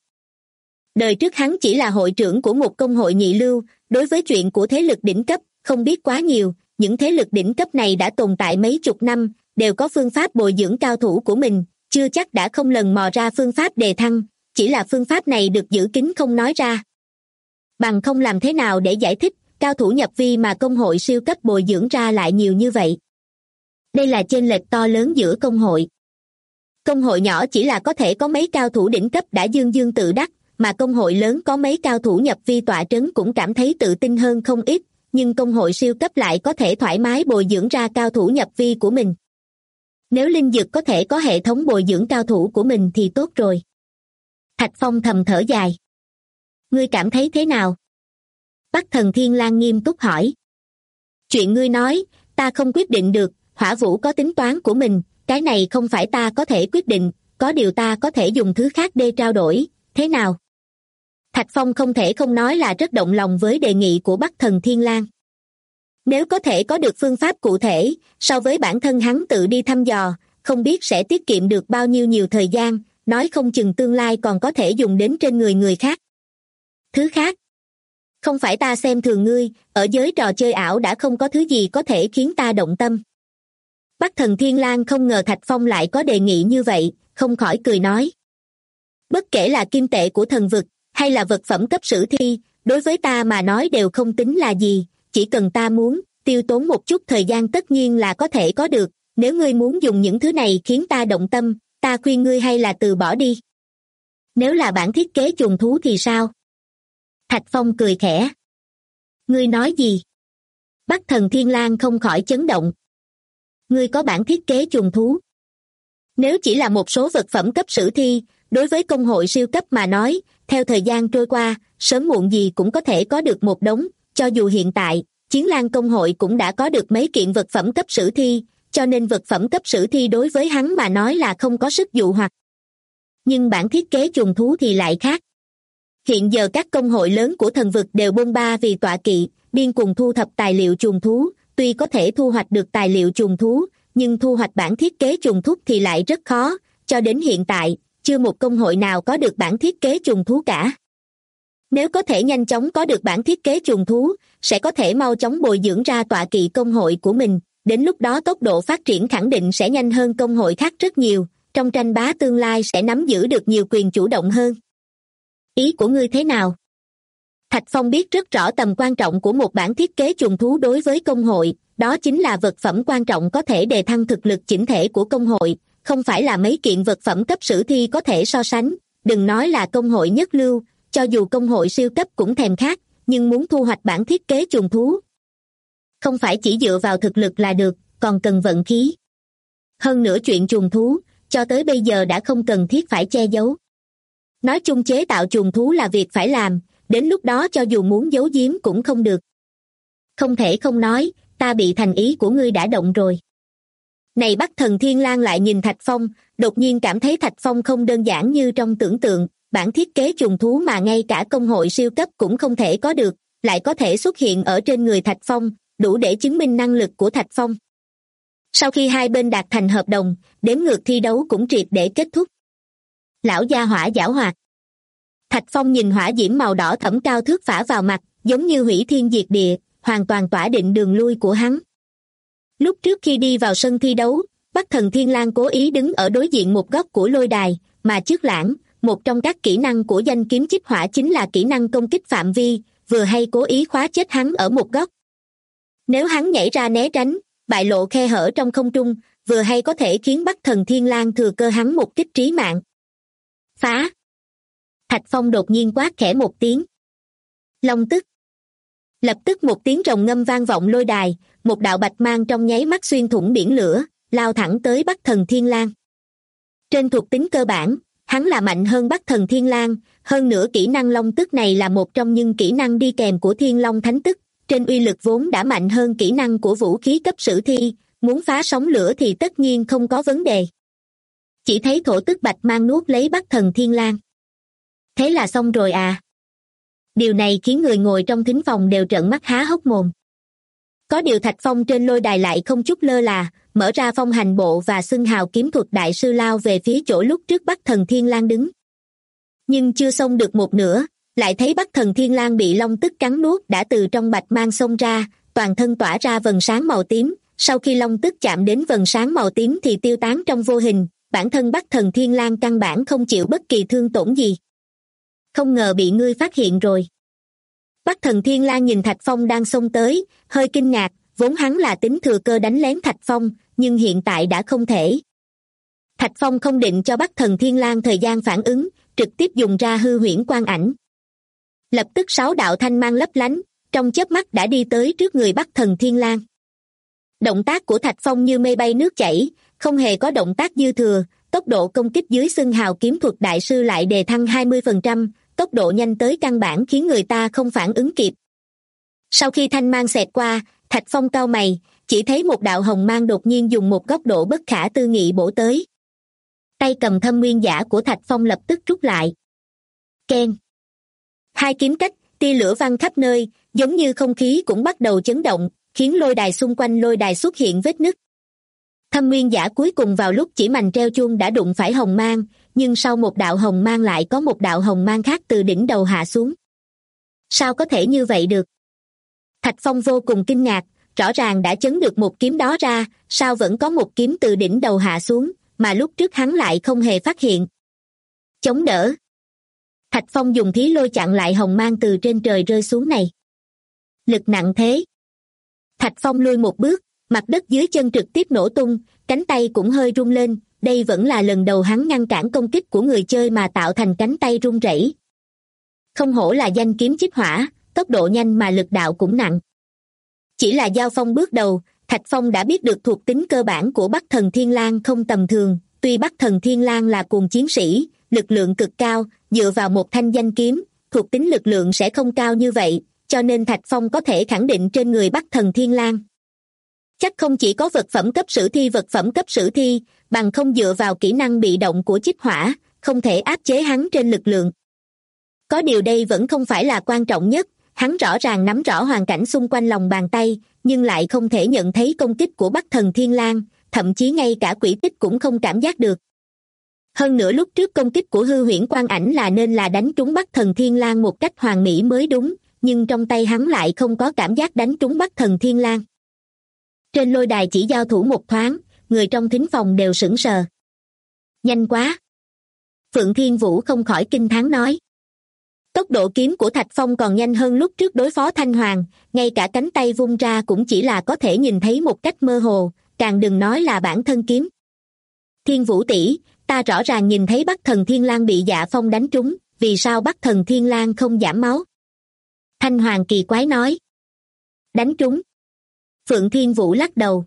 Đời trước hắn chỉ là hội trưởng của một công hội nhị lưu, đối với chuyện của thế lực đỉnh cấp, không biết quá nhiều, những thế lực đỉnh cấp này đã tồn tại mấy chục năm, đều có phương pháp bồi dưỡng cao thủ của mình, chưa chắc đã không lần mò ra phương pháp đề thăng, chỉ là phương pháp này được giữ kín không nói ra. Bằng không làm thế nào để giải thích, cao thủ nhập vi mà công hội siêu cấp bồi dưỡng ra lại nhiều như vậy. Đây là chênh lệch to lớn giữa công hội. Công hội nhỏ chỉ là có thể có mấy cao thủ đỉnh cấp đã dương dương tự đắc, mà công hội lớn có mấy cao thủ nhập vi tọa trấn cũng cảm thấy tự tin hơn không ít, nhưng công hội siêu cấp lại có thể thoải mái bồi dưỡng ra cao thủ nhập vi của mình. Nếu Linh Dực có thể có hệ thống bồi dưỡng cao thủ của mình thì tốt rồi. Thạch Phong thầm thở dài. Ngươi cảm thấy thế nào? Bắc Thần Thiên Lang nghiêm túc hỏi. Chuyện ngươi nói, ta không quyết định được, Hỏa Vũ có tính toán của mình, cái này không phải ta có thể quyết định, có điều ta có thể dùng thứ khác để trao đổi, thế nào? Thạch Phong không thể không nói là rất động lòng với đề nghị của Bắc Thần Thiên Lang. Nếu có thể có được phương pháp cụ thể, so với bản thân hắn tự đi thăm dò, không biết sẽ tiết kiệm được bao nhiêu nhiều thời gian, nói không chừng tương lai còn có thể dùng đến trên người khác. Thứ khác. Không phải ta xem thường ngươi, ở giới trò chơi ảo đã không có thứ gì có thể khiến ta động tâm. Bắc Thần Thiên Lang không ngờ Thạch Phong lại có đề nghị như vậy, không khỏi cười nói. Bất kể là kim tệ của thần vực, hay là vật phẩm cấp sử thi, đối với ta mà nói đều không tính là gì, chỉ cần ta muốn, tiêu tốn một chút thời gian tất nhiên là có thể có được, nếu ngươi muốn dùng những thứ này khiến ta động tâm, ta khuyên ngươi hay là từ bỏ đi. Nếu là bản thiết kế trùng thú thì sao? Thạch Phong cười khẽ. Ngươi nói gì? Bắc Thần Thiên Lang không khỏi chấn động. Ngươi có bản thiết kế trùng thú? Nếu chỉ là một số vật phẩm cấp sử thi, đối với công hội siêu cấp mà nói, theo thời gian trôi qua, sớm muộn gì cũng có thể có được một đống, cho dù hiện tại, Chiến Lang công hội cũng đã có được mấy kiện vật phẩm cấp sử thi, cho nên vật phẩm cấp sử thi đối với hắn mà nói là không có sức dụ hoặc. Nhưng bản thiết kế trùng thú thì lại khác. Hiện giờ các công hội lớn của thần vực đều bôn ba vì tọa kỵ, điên cùng thu thập tài liệu trùng thú, tuy có thể thu hoạch được tài liệu trùng thú, nhưng thu hoạch bản thiết kế trùng thú thì lại rất khó, cho đến hiện tại, chưa một công hội nào có được bản thiết kế trùng thú cả. Nếu có thể nhanh chóng có được bản thiết kế trùng thú, sẽ có thể mau chóng bồi dưỡng ra tọa kỵ công hội của mình, đến lúc đó tốc độ phát triển khẳng định sẽ nhanh hơn công hội khác rất nhiều, trong tranh bá tương lai sẽ nắm giữ được nhiều quyền chủ động hơn. Ý của ngươi thế nào? Thạch Phong biết rất rõ tầm quan trọng của một bản thiết kế trùng thú đối với công hội, đó chính là vật phẩm quan trọng có thể đề thăng thực lực chỉnh thể của công hội, không phải là mấy kiện vật phẩm cấp sử thi có thể so sánh, đừng nói là công hội nhất lưu, cho dù công hội siêu cấp cũng thèm khát, nhưng muốn thu hoạch bản thiết kế trùng thú. Không phải chỉ dựa vào thực lực là được, còn cần vận khí. Hơn nữa chuyện trùng thú, cho tới bây giờ đã không cần thiết phải che giấu. Nói chung chế tạo trùng thú là việc phải làm, đến lúc đó cho dù muốn giấu giếm cũng không được. Không thể không nói, ta bị thành ý của ngươi đã động rồi. Này Bắc Thần Thiên Lang lại nhìn Thạch Phong, đột nhiên cảm thấy Thạch Phong không đơn giản như trong tưởng tượng, bản thiết kế trùng thú mà ngay cả công hội siêu cấp cũng không thể có được, lại có thể xuất hiện ở trên người Thạch Phong, đủ để chứng minh năng lực của Thạch Phong. Sau khi hai bên đạt thành hợp đồng, đếm ngược thi đấu cũng triệt để kết thúc. Lão gia hỏa giảo hoạt. Thạch Phong nhìn hỏa diễm màu đỏ thẫm cao thước phả vào mặt, giống như hủy thiên diệt địa, hoàn toàn tỏa định đường lui của hắn. Lúc trước khi đi vào sân thi đấu, Bắc Thần Thiên Lang cố ý đứng ở đối diện một góc của lôi đài, mà trước lãng, một trong các kỹ năng của danh kiếm chích hỏa chính là kỹ năng công kích phạm vi, vừa hay cố ý khóa chết hắn ở một góc. Nếu hắn nhảy ra né tránh, bại lộ khe hở trong không trung, vừa hay có thể khiến Bắc Thần Thiên Lang thừa cơ hắn một kích trí mạng. Phá! Thạch Phong đột nhiên quát khẽ một tiếng. Long tức! Lập tức một tiếng rồng ngâm vang vọng lôi đài, một đạo bạch mang trong nháy mắt xuyên thủng biển lửa, lao thẳng tới Bắc Thần Thiên Lang. Trên thuộc tính cơ bản, hắn là mạnh hơn Bắc Thần Thiên Lang, hơn nữa kỹ năng long tức này là một trong những kỹ năng đi kèm của Thiên Long Thánh Tức, trên uy lực vốn đã mạnh hơn kỹ năng của vũ khí cấp sử thi, muốn phá sóng lửa thì tất nhiên không có vấn đề. Chỉ thấy thổ tức bạch mang nuốt lấy Bắc Thần Thiên Lang. Thế là xong rồi à? Điều này khiến người ngồi trong thính phòng đều trợn mắt há hốc mồm. Có điều Thạch Phong trên lôi đài lại không chút lơ là, mở ra phong hành bộ và xưng hào kiếm thuật đại sư lao về phía chỗ lúc trước Bắc Thần Thiên Lang đứng. Nhưng chưa xông được một nửa, lại thấy Bắc Thần Thiên Lang bị long tức cắn nuốt đã từ trong bạch mang xông ra, toàn thân tỏa ra vầng sáng màu tím, sau khi long tức chạm đến vầng sáng màu tím thì tiêu tán trong vô hình, bản thân Bắc Thần Thiên Lang căn bản không chịu bất kỳ thương tổn gì. Không ngờ bị ngươi phát hiện rồi. Bắc Thần Thiên Lang nhìn Thạch Phong đang xông tới, hơi kinh ngạc, vốn hắn là tính thừa cơ đánh lén Thạch Phong, nhưng hiện tại đã không thể. Thạch Phong không định cho Bắc Thần Thiên Lang thời gian phản ứng, trực tiếp dùng ra hư huyễn quang ảnh. Lập tức 6 đạo thanh mang lấp lánh, trong chớp mắt đã đi tới trước người Bắc Thần Thiên Lang. Động tác của Thạch Phong như mây bay nước chảy, không hề có động tác dư thừa, tốc độ công kích dưới xưng hào kiếm thuật đại sư lại đề thăng 20%, tốc độ nhanh tới căn bản khiến người ta không phản ứng kịp. Sau khi thanh mang xẹt qua, Thạch Phong cau mày, chỉ thấy một đạo hồng mang đột nhiên dùng một góc độ bất khả tư nghị bổ tới. Tay cầm thâm nguyên giả của Thạch Phong lập tức rút lại. Keng! Hai kiếm cách, tia lửa văng khắp nơi, giống như không khí cũng bắt đầu chấn động, khiến lôi đài xung quanh lôi đài xuất hiện vết nứt. Thâm nguyên giả cuối cùng vào lúc chỉ mành treo chuông đã đụng phải hồng mang, nhưng sau một đạo hồng mang lại có một đạo hồng mang khác từ đỉnh đầu hạ xuống. Sao có thể như vậy được? Thạch Phong vô cùng kinh ngạc, rõ ràng đã chấn được một kiếm đó ra, sao vẫn có một kiếm từ đỉnh đầu hạ xuống, mà lúc trước hắn lại không hề phát hiện. Chống đỡ. Thạch Phong dùng thí lôi chặn lại hồng mang từ trên trời rơi xuống này. Lực nặng thế. Thạch Phong lui một bước, mặt đất dưới chân trực tiếp nổ tung, cánh tay cũng hơi rung lên, đây vẫn là lần đầu hắn ngăn cản công kích của người chơi mà tạo thành cánh tay run rẩy. Không hổ là danh kiếm chích hỏa, tốc độ nhanh mà lực đạo cũng nặng. Chỉ là giao phong bước đầu, Thạch Phong đã biết được thuộc tính cơ bản của Bắc Thần Thiên Lang không tầm thường, tuy Bắc Thần Thiên Lang là cuồng chiến sĩ, lực lượng cực cao, dựa vào một thanh danh kiếm, thuộc tính lực lượng sẽ không cao như vậy, cho nên Thạch Phong có thể khẳng định trên người Bắc Thần Thiên Lang chắc không chỉ có vật phẩm cấp sử thi, bằng không dựa vào kỹ năng bị động của chích hỏa, không thể áp chế hắn trên lực lượng. Có điều đây vẫn không phải là quan trọng nhất, hắn rõ ràng nắm rõ hoàn cảnh xung quanh lòng bàn tay, nhưng lại không thể nhận thấy công kích của Bắc Thần Thiên Lang, thậm chí ngay cả quỷ tích cũng không cảm giác được. Hơn nữa lúc trước công kích của hư huyễn quang ảnh nên là đánh trúng Bắc Thần Thiên Lang một cách hoàn mỹ mới đúng, nhưng trong tay hắn lại không có cảm giác đánh trúng Bắc Thần Thiên Lang. Trên lôi đài chỉ giao thủ một thoáng, người trong thính phòng đều sững sờ. Nhanh quá! Phượng Thiên Vũ không khỏi kinh thán nói. Tốc độ kiếm của Thạch Phong còn nhanh hơn lúc trước đối phó Thanh Hoàng, ngay cả cánh tay vung ra cũng chỉ là có thể nhìn thấy một cách mơ hồ, càng đừng nói là bản thân kiếm. Thiên Vũ tỷ, ta rõ ràng nhìn thấy Bắc Thần Thiên Lang bị Dạ Phong đánh trúng, vì sao Bắc Thần Thiên Lang không giảm máu? Thanh Hoàng kỳ quái nói. Đánh trúng. Phượng Thiên Vũ lắc đầu.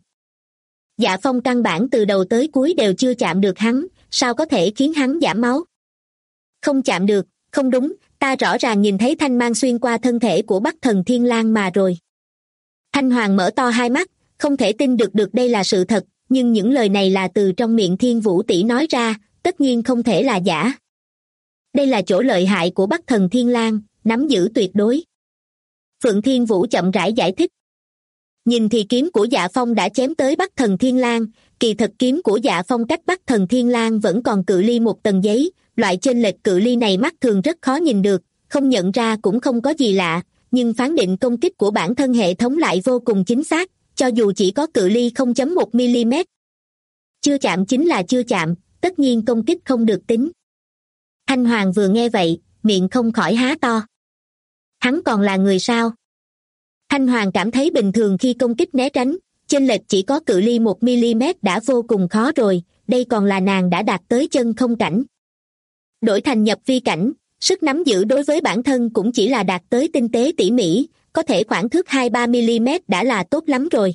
Dạ Phong căn bản từ đầu tới cuối đều chưa chạm được hắn, sao có thể khiến hắn giảm máu? Không chạm được, không đúng, ta rõ ràng nhìn thấy thanh mang xuyên qua thân thể của Bắc Thần Thiên Lang mà rồi. Thanh Hoàng mở to hai mắt, không thể tin được đây là sự thật, nhưng những lời này là từ trong miệng Thiên Vũ tỷ nói ra, tất nhiên không thể là giả. Đây là chỗ lợi hại của Bắc Thần Thiên Lang, nắm giữ tuyệt đối. Phượng Thiên Vũ chậm rãi giải thích. Nhìn thì kiếm của Dạ Phong đã chém tới Bắc Thần Thiên Lang, kỳ thực kiếm của Dạ Phong cách Bắc Thần Thiên Lang vẫn còn cự ly một tầng giấy, loại chênh lệch cự ly này mắt thường rất khó nhìn được, không nhận ra cũng không có gì lạ, nhưng phán định công kích của bản thân hệ thống lại vô cùng chính xác, cho dù chỉ có cự ly 0.1 mm. Chưa chạm chính là chưa chạm, tất nhiên công kích không được tính. Thanh Hoàng vừa nghe vậy, miệng không khỏi há to. Hắn còn là người sao? Thanh Hoàng cảm thấy bình thường khi công kích né tránh, chênh lệch chỉ có cự ly 1 mm đã vô cùng khó rồi, đây còn là nàng đã đạt tới chân không cảnh. Đổi thành nhập vi cảnh, sức nắm giữ đối với bản thân cũng chỉ là đạt tới tinh tế tỉ mỉ, có thể khoảng thước 2-3 mm đã là tốt lắm rồi.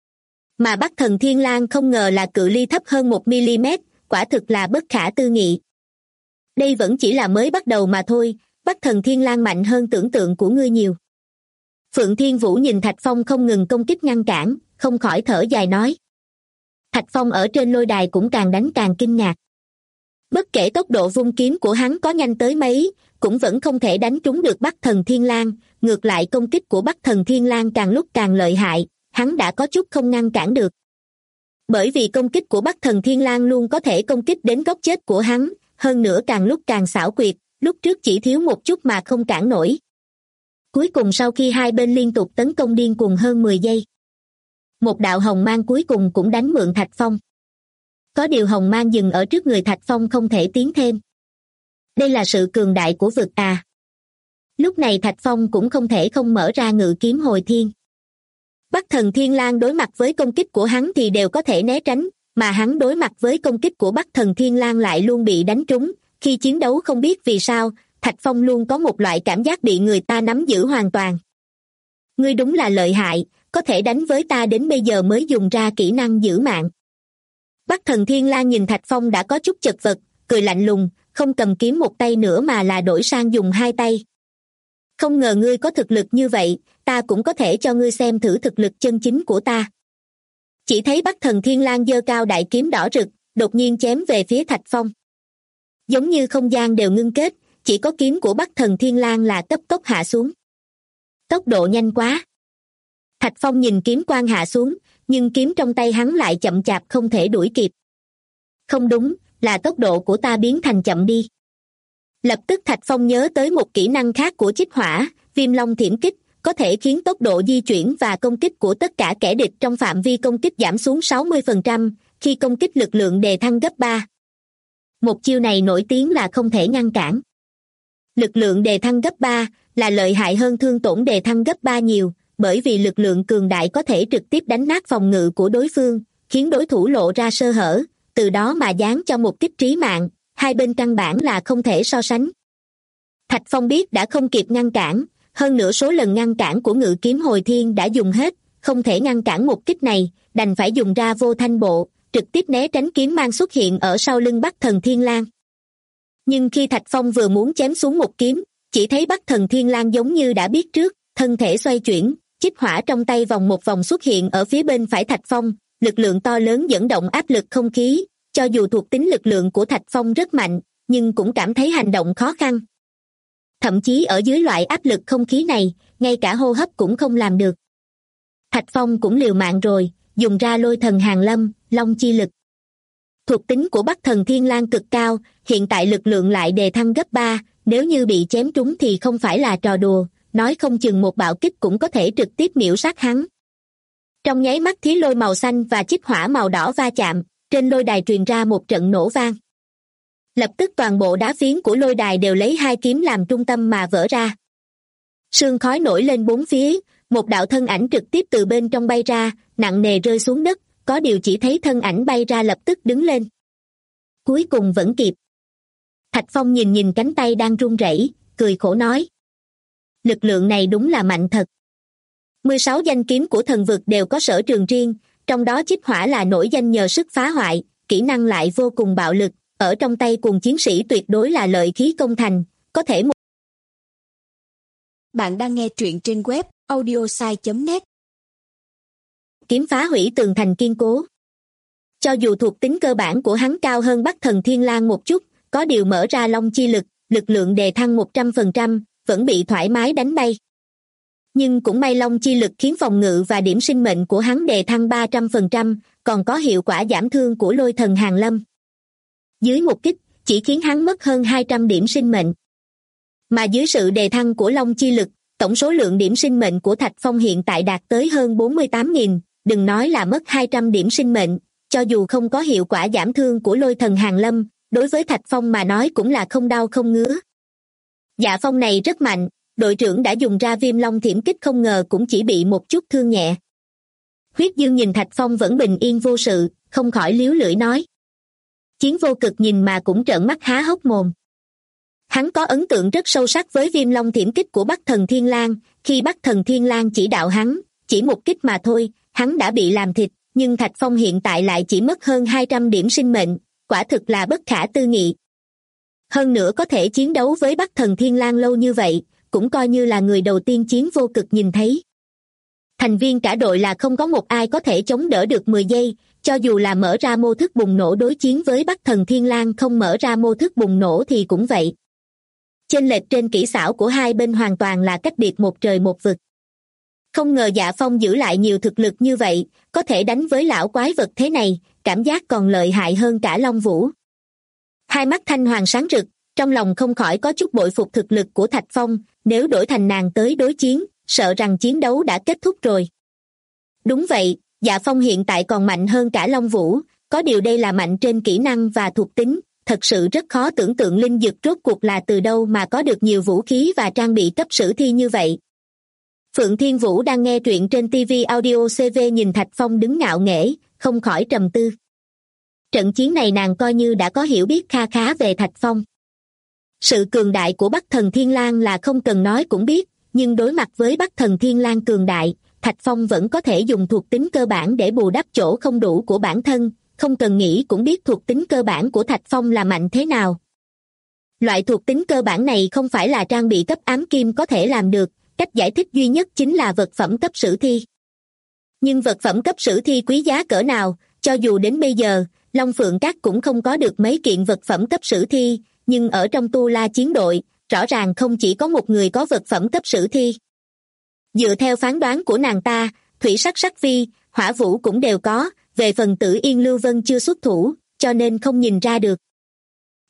Mà Bắc Thần Thiên Lang không ngờ là cự ly thấp hơn 1 mm, quả thực là bất khả tư nghị. Đây vẫn chỉ là mới bắt đầu mà thôi, Bắc Thần Thiên Lang mạnh hơn tưởng tượng của ngươi nhiều. Phượng Thiên Vũ nhìn Thạch Phong không ngừng công kích ngăn cản, không khỏi thở dài nói. Thạch Phong ở trên lôi đài cũng càng đánh càng kinh ngạc. Bất kể tốc độ vung kiếm của hắn có nhanh tới mấy, cũng vẫn không thể đánh trúng được Bắc Thần Thiên Lang, ngược lại công kích của Bắc Thần Thiên Lang càng lúc càng lợi hại, hắn đã có chút không ngăn cản được. Bởi vì công kích của Bắc Thần Thiên Lang luôn có thể công kích đến góc chết của hắn, hơn nữa càng lúc càng xảo quyệt, lúc trước chỉ thiếu một chút mà không cản nổi. Cuối cùng sau khi hai bên liên tục tấn công điên cuồng hơn 10 giây, một đạo hồng mang cuối cùng cũng đánh mượn Thạch Phong. Có điều hồng mang dừng ở trước người Thạch Phong không thể tiến thêm. Đây là sự cường đại của vực à. Lúc này Thạch Phong cũng không thể không mở ra ngự kiếm hồi thiên. Bắc Thần Thiên Lang đối mặt với công kích của hắn thì đều có thể né tránh, mà hắn đối mặt với công kích của Bắc Thần Thiên Lang lại luôn bị đánh trúng. Khi chiến đấu không biết vì sao, Thạch Phong luôn có một loại cảm giác bị người ta nắm giữ hoàn toàn. Ngươi đúng là lợi hại, có thể đánh với ta đến bây giờ mới dùng ra kỹ năng giữ mạng. Bắc Thần Thiên Lang nhìn Thạch Phong đã có chút chật vật, cười lạnh lùng, không cầm kiếm một tay nữa mà là đổi sang dùng hai tay. Không ngờ ngươi có thực lực như vậy, ta cũng có thể cho ngươi xem thử thực lực chân chính của ta. Chỉ thấy Bắc Thần Thiên Lang giơ cao đại kiếm đỏ rực, đột nhiên chém về phía Thạch Phong. Giống như không gian đều ngưng kết, chỉ có kiếm của Bắc Thần Thiên Lang là cấp tốc hạ xuống. Tốc độ nhanh quá. Thạch Phong nhìn kiếm quang hạ xuống, nhưng kiếm trong tay hắn lại chậm chạp không thể đuổi kịp. Không đúng, là tốc độ của ta biến thành chậm đi. Lập tức Thạch Phong nhớ tới một kỹ năng khác của Chích Hỏa, Viêm Long Thiểm Kích, có thể khiến tốc độ di chuyển và công kích của tất cả kẻ địch trong phạm vi công kích giảm xuống 60%, khi công kích lực lượng đề thăng gấp 3. Một chiêu này nổi tiếng là không thể ngăn cản. Lực lượng đề thăng gấp 3 là lợi hại hơn thương tổn đề thăng gấp 3 nhiều, bởi vì lực lượng cường đại có thể trực tiếp đánh nát phòng ngự của đối phương, khiến đối thủ lộ ra sơ hở, từ đó mà giáng cho một kích trí mạng, hai bên căn bản là không thể so sánh. Thạch Phong biết đã không kịp ngăn cản, hơn nữa số lần ngăn cản của Ngự Kiếm Hồi Thiên đã dùng hết, không thể ngăn cản một kích này, đành phải dùng ra Vô Thanh Bộ, trực tiếp né tránh kiếm mang xuất hiện ở sau lưng Bắc Thần Thiên Lang. Nhưng khi Thạch Phong vừa muốn chém xuống một kiếm, chỉ thấy Bắc Thần Thiên Lang giống như đã biết trước, thân thể xoay chuyển, Chích Hỏa trong tay vòng một vòng xuất hiện ở phía bên phải Thạch Phong, lực lượng to lớn dẫn động áp lực không khí, cho dù thuộc tính lực lượng của Thạch Phong rất mạnh, nhưng cũng cảm thấy hành động khó khăn. Thậm chí ở dưới loại áp lực không khí này, ngay cả hô hấp cũng không làm được. Thạch Phong cũng liều mạng rồi, dùng ra Lôi Thần Hàn Lâm, Long Chi Lực. Thuộc tính của Bắc Thần Thiên Lang cực cao, hiện tại lực lượng lại đề thăng gấp 3, nếu như bị chém trúng thì không phải là trò đùa, nói không chừng một bạo kích cũng có thể trực tiếp miểu sát hắn. Trong nháy mắt thí lôi màu xanh và Chích Hỏa màu đỏ va chạm, trên lôi đài truyền ra một trận nổ vang. Lập tức toàn bộ đá phiến của lôi đài đều lấy hai kiếm làm trung tâm mà vỡ ra. Sương khói nổi lên bốn phía, một đạo thân ảnh trực tiếp từ bên trong bay ra, nặng nề rơi xuống đất, có điều chỉ thấy thân ảnh bay ra lập tức đứng lên. Cuối cùng vẫn kịp. Thạch Phong nhìn nhìn cánh tay đang run rẩy, cười khổ nói. Lực lượng này đúng là mạnh thật. 16 danh kiếm của thần vực đều có sở trường riêng, trong đó Chích Hỏa là nổi danh nhờ sức phá hoại, kỹ năng lại vô cùng bạo lực, ở trong tay cùng chiến sĩ tuyệt đối là lợi khí công thành, có thể một... Bạn đang nghe truyện trên web audiosai.net. Kiếm phá hủy tường thành kiên cố. Cho dù thuộc tính cơ bản của hắn cao hơn Bắc Thần Thiên Lang một chút, có điều mở ra Long Chi Lực, lực lượng đề thăng 100%, vẫn bị thoải mái đánh bay. Nhưng cũng may Long Chi Lực khiến phòng ngự và điểm sinh mệnh của hắn đề thăng 300%, còn có hiệu quả giảm thương của Lôi Thần Hàn Lâm. Dưới một kích, chỉ khiến hắn mất hơn 200 điểm sinh mệnh. Mà dưới sự đề thăng của Long Chi Lực, tổng số lượng điểm sinh mệnh của Thạch Phong hiện tại đạt tới hơn 48.000, đừng nói là mất 200 điểm sinh mệnh, cho dù không có hiệu quả giảm thương của Lôi Thần Hàn Lâm, đối với Thạch Phong mà nói cũng là không đau không ngứa. Dạ phong này rất mạnh, đội trưởng đã dùng ra Viêm Long Thiểm Kích không ngờ cũng chỉ bị một chút thương nhẹ. Huyết Dương nhìn Thạch Phong vẫn bình yên vô sự, không khỏi líu lưỡi nói. Chiến Vô Cực nhìn mà cũng trợn mắt há hốc mồm. Hắn có ấn tượng rất sâu sắc với Viêm Long Thiểm Kích của Bắc Thần Thiên Lang, khi Bắc Thần Thiên Lang chỉ đạo hắn, chỉ một kích mà thôi, hắn đã bị làm thịt, nhưng Thạch Phong hiện tại lại chỉ mất hơn 200 điểm sinh mệnh, quả thực là bất khả tư nghị. Hơn nữa có thể chiến đấu với Bắc Thần Thiên Lang lâu như vậy, cũng coi như là người đầu tiên Chiến Vô Cực nhìn thấy. Thành viên cả đội là không có một ai có thể chống đỡ được 10 giây, cho dù là mở ra mô thức bùng nổ đối chiến với Bắc Thần Thiên Lang không mở ra mô thức bùng nổ thì cũng vậy. Chênh lệch trên kỹ xảo của hai bên hoàn toàn là cách biệt một trời một vực. Không ngờ Dạ Phong giữ lại nhiều thực lực như vậy, có thể đánh với lão quái vật thế này, cảm giác còn lợi hại hơn cả Long Vũ. Hai mắt Thanh Hoàng sáng rực, trong lòng không khỏi có chút bội phục thực lực của Thạch Phong, nếu đổi thành nàng tới đối chiến, sợ rằng chiến đấu đã kết thúc rồi. Đúng vậy, Dạ Phong hiện tại còn mạnh hơn cả Long Vũ, có điều đây là mạnh trên kỹ năng và thuộc tính, thật sự rất khó tưởng tượng linh dực rốt cuộc là từ đâu mà có được nhiều vũ khí và trang bị cấp sử thi như vậy. Phượng Thiên Vũ đang nghe truyện trên TV Audio CV nhìn Thạch Phong đứng ngạo nghễ, không khỏi trầm tư. Trận chiến này nàng coi như đã có hiểu biết kha khá về Thạch Phong. Sự cường đại của Bắc Thần Thiên Lang là không cần nói cũng biết, nhưng đối mặt với Bắc Thần Thiên Lang cường đại, Thạch Phong vẫn có thể dùng thuộc tính cơ bản để bù đắp chỗ không đủ của bản thân, không cần nghĩ cũng biết thuộc tính cơ bản của Thạch Phong là mạnh thế nào. Loại thuộc tính cơ bản này không phải là trang bị cấp ám kim có thể làm được, cách giải thích duy nhất chính là vật phẩm cấp sử thi. Nhưng vật phẩm cấp sử thi quý giá cỡ nào, cho dù đến bây giờ, Long Phượng Các cũng không có được mấy kiện vật phẩm cấp sử thi, nhưng ở trong Tu La chiến đội, rõ ràng không chỉ có một người có vật phẩm cấp sử thi. Dựa theo phán đoán của nàng ta, Thủy Sắc Sắc Vi, Hỏa Vũ cũng đều có, về phần Tử Yên Lưu Vân chưa xuất thủ, cho nên không nhìn ra được.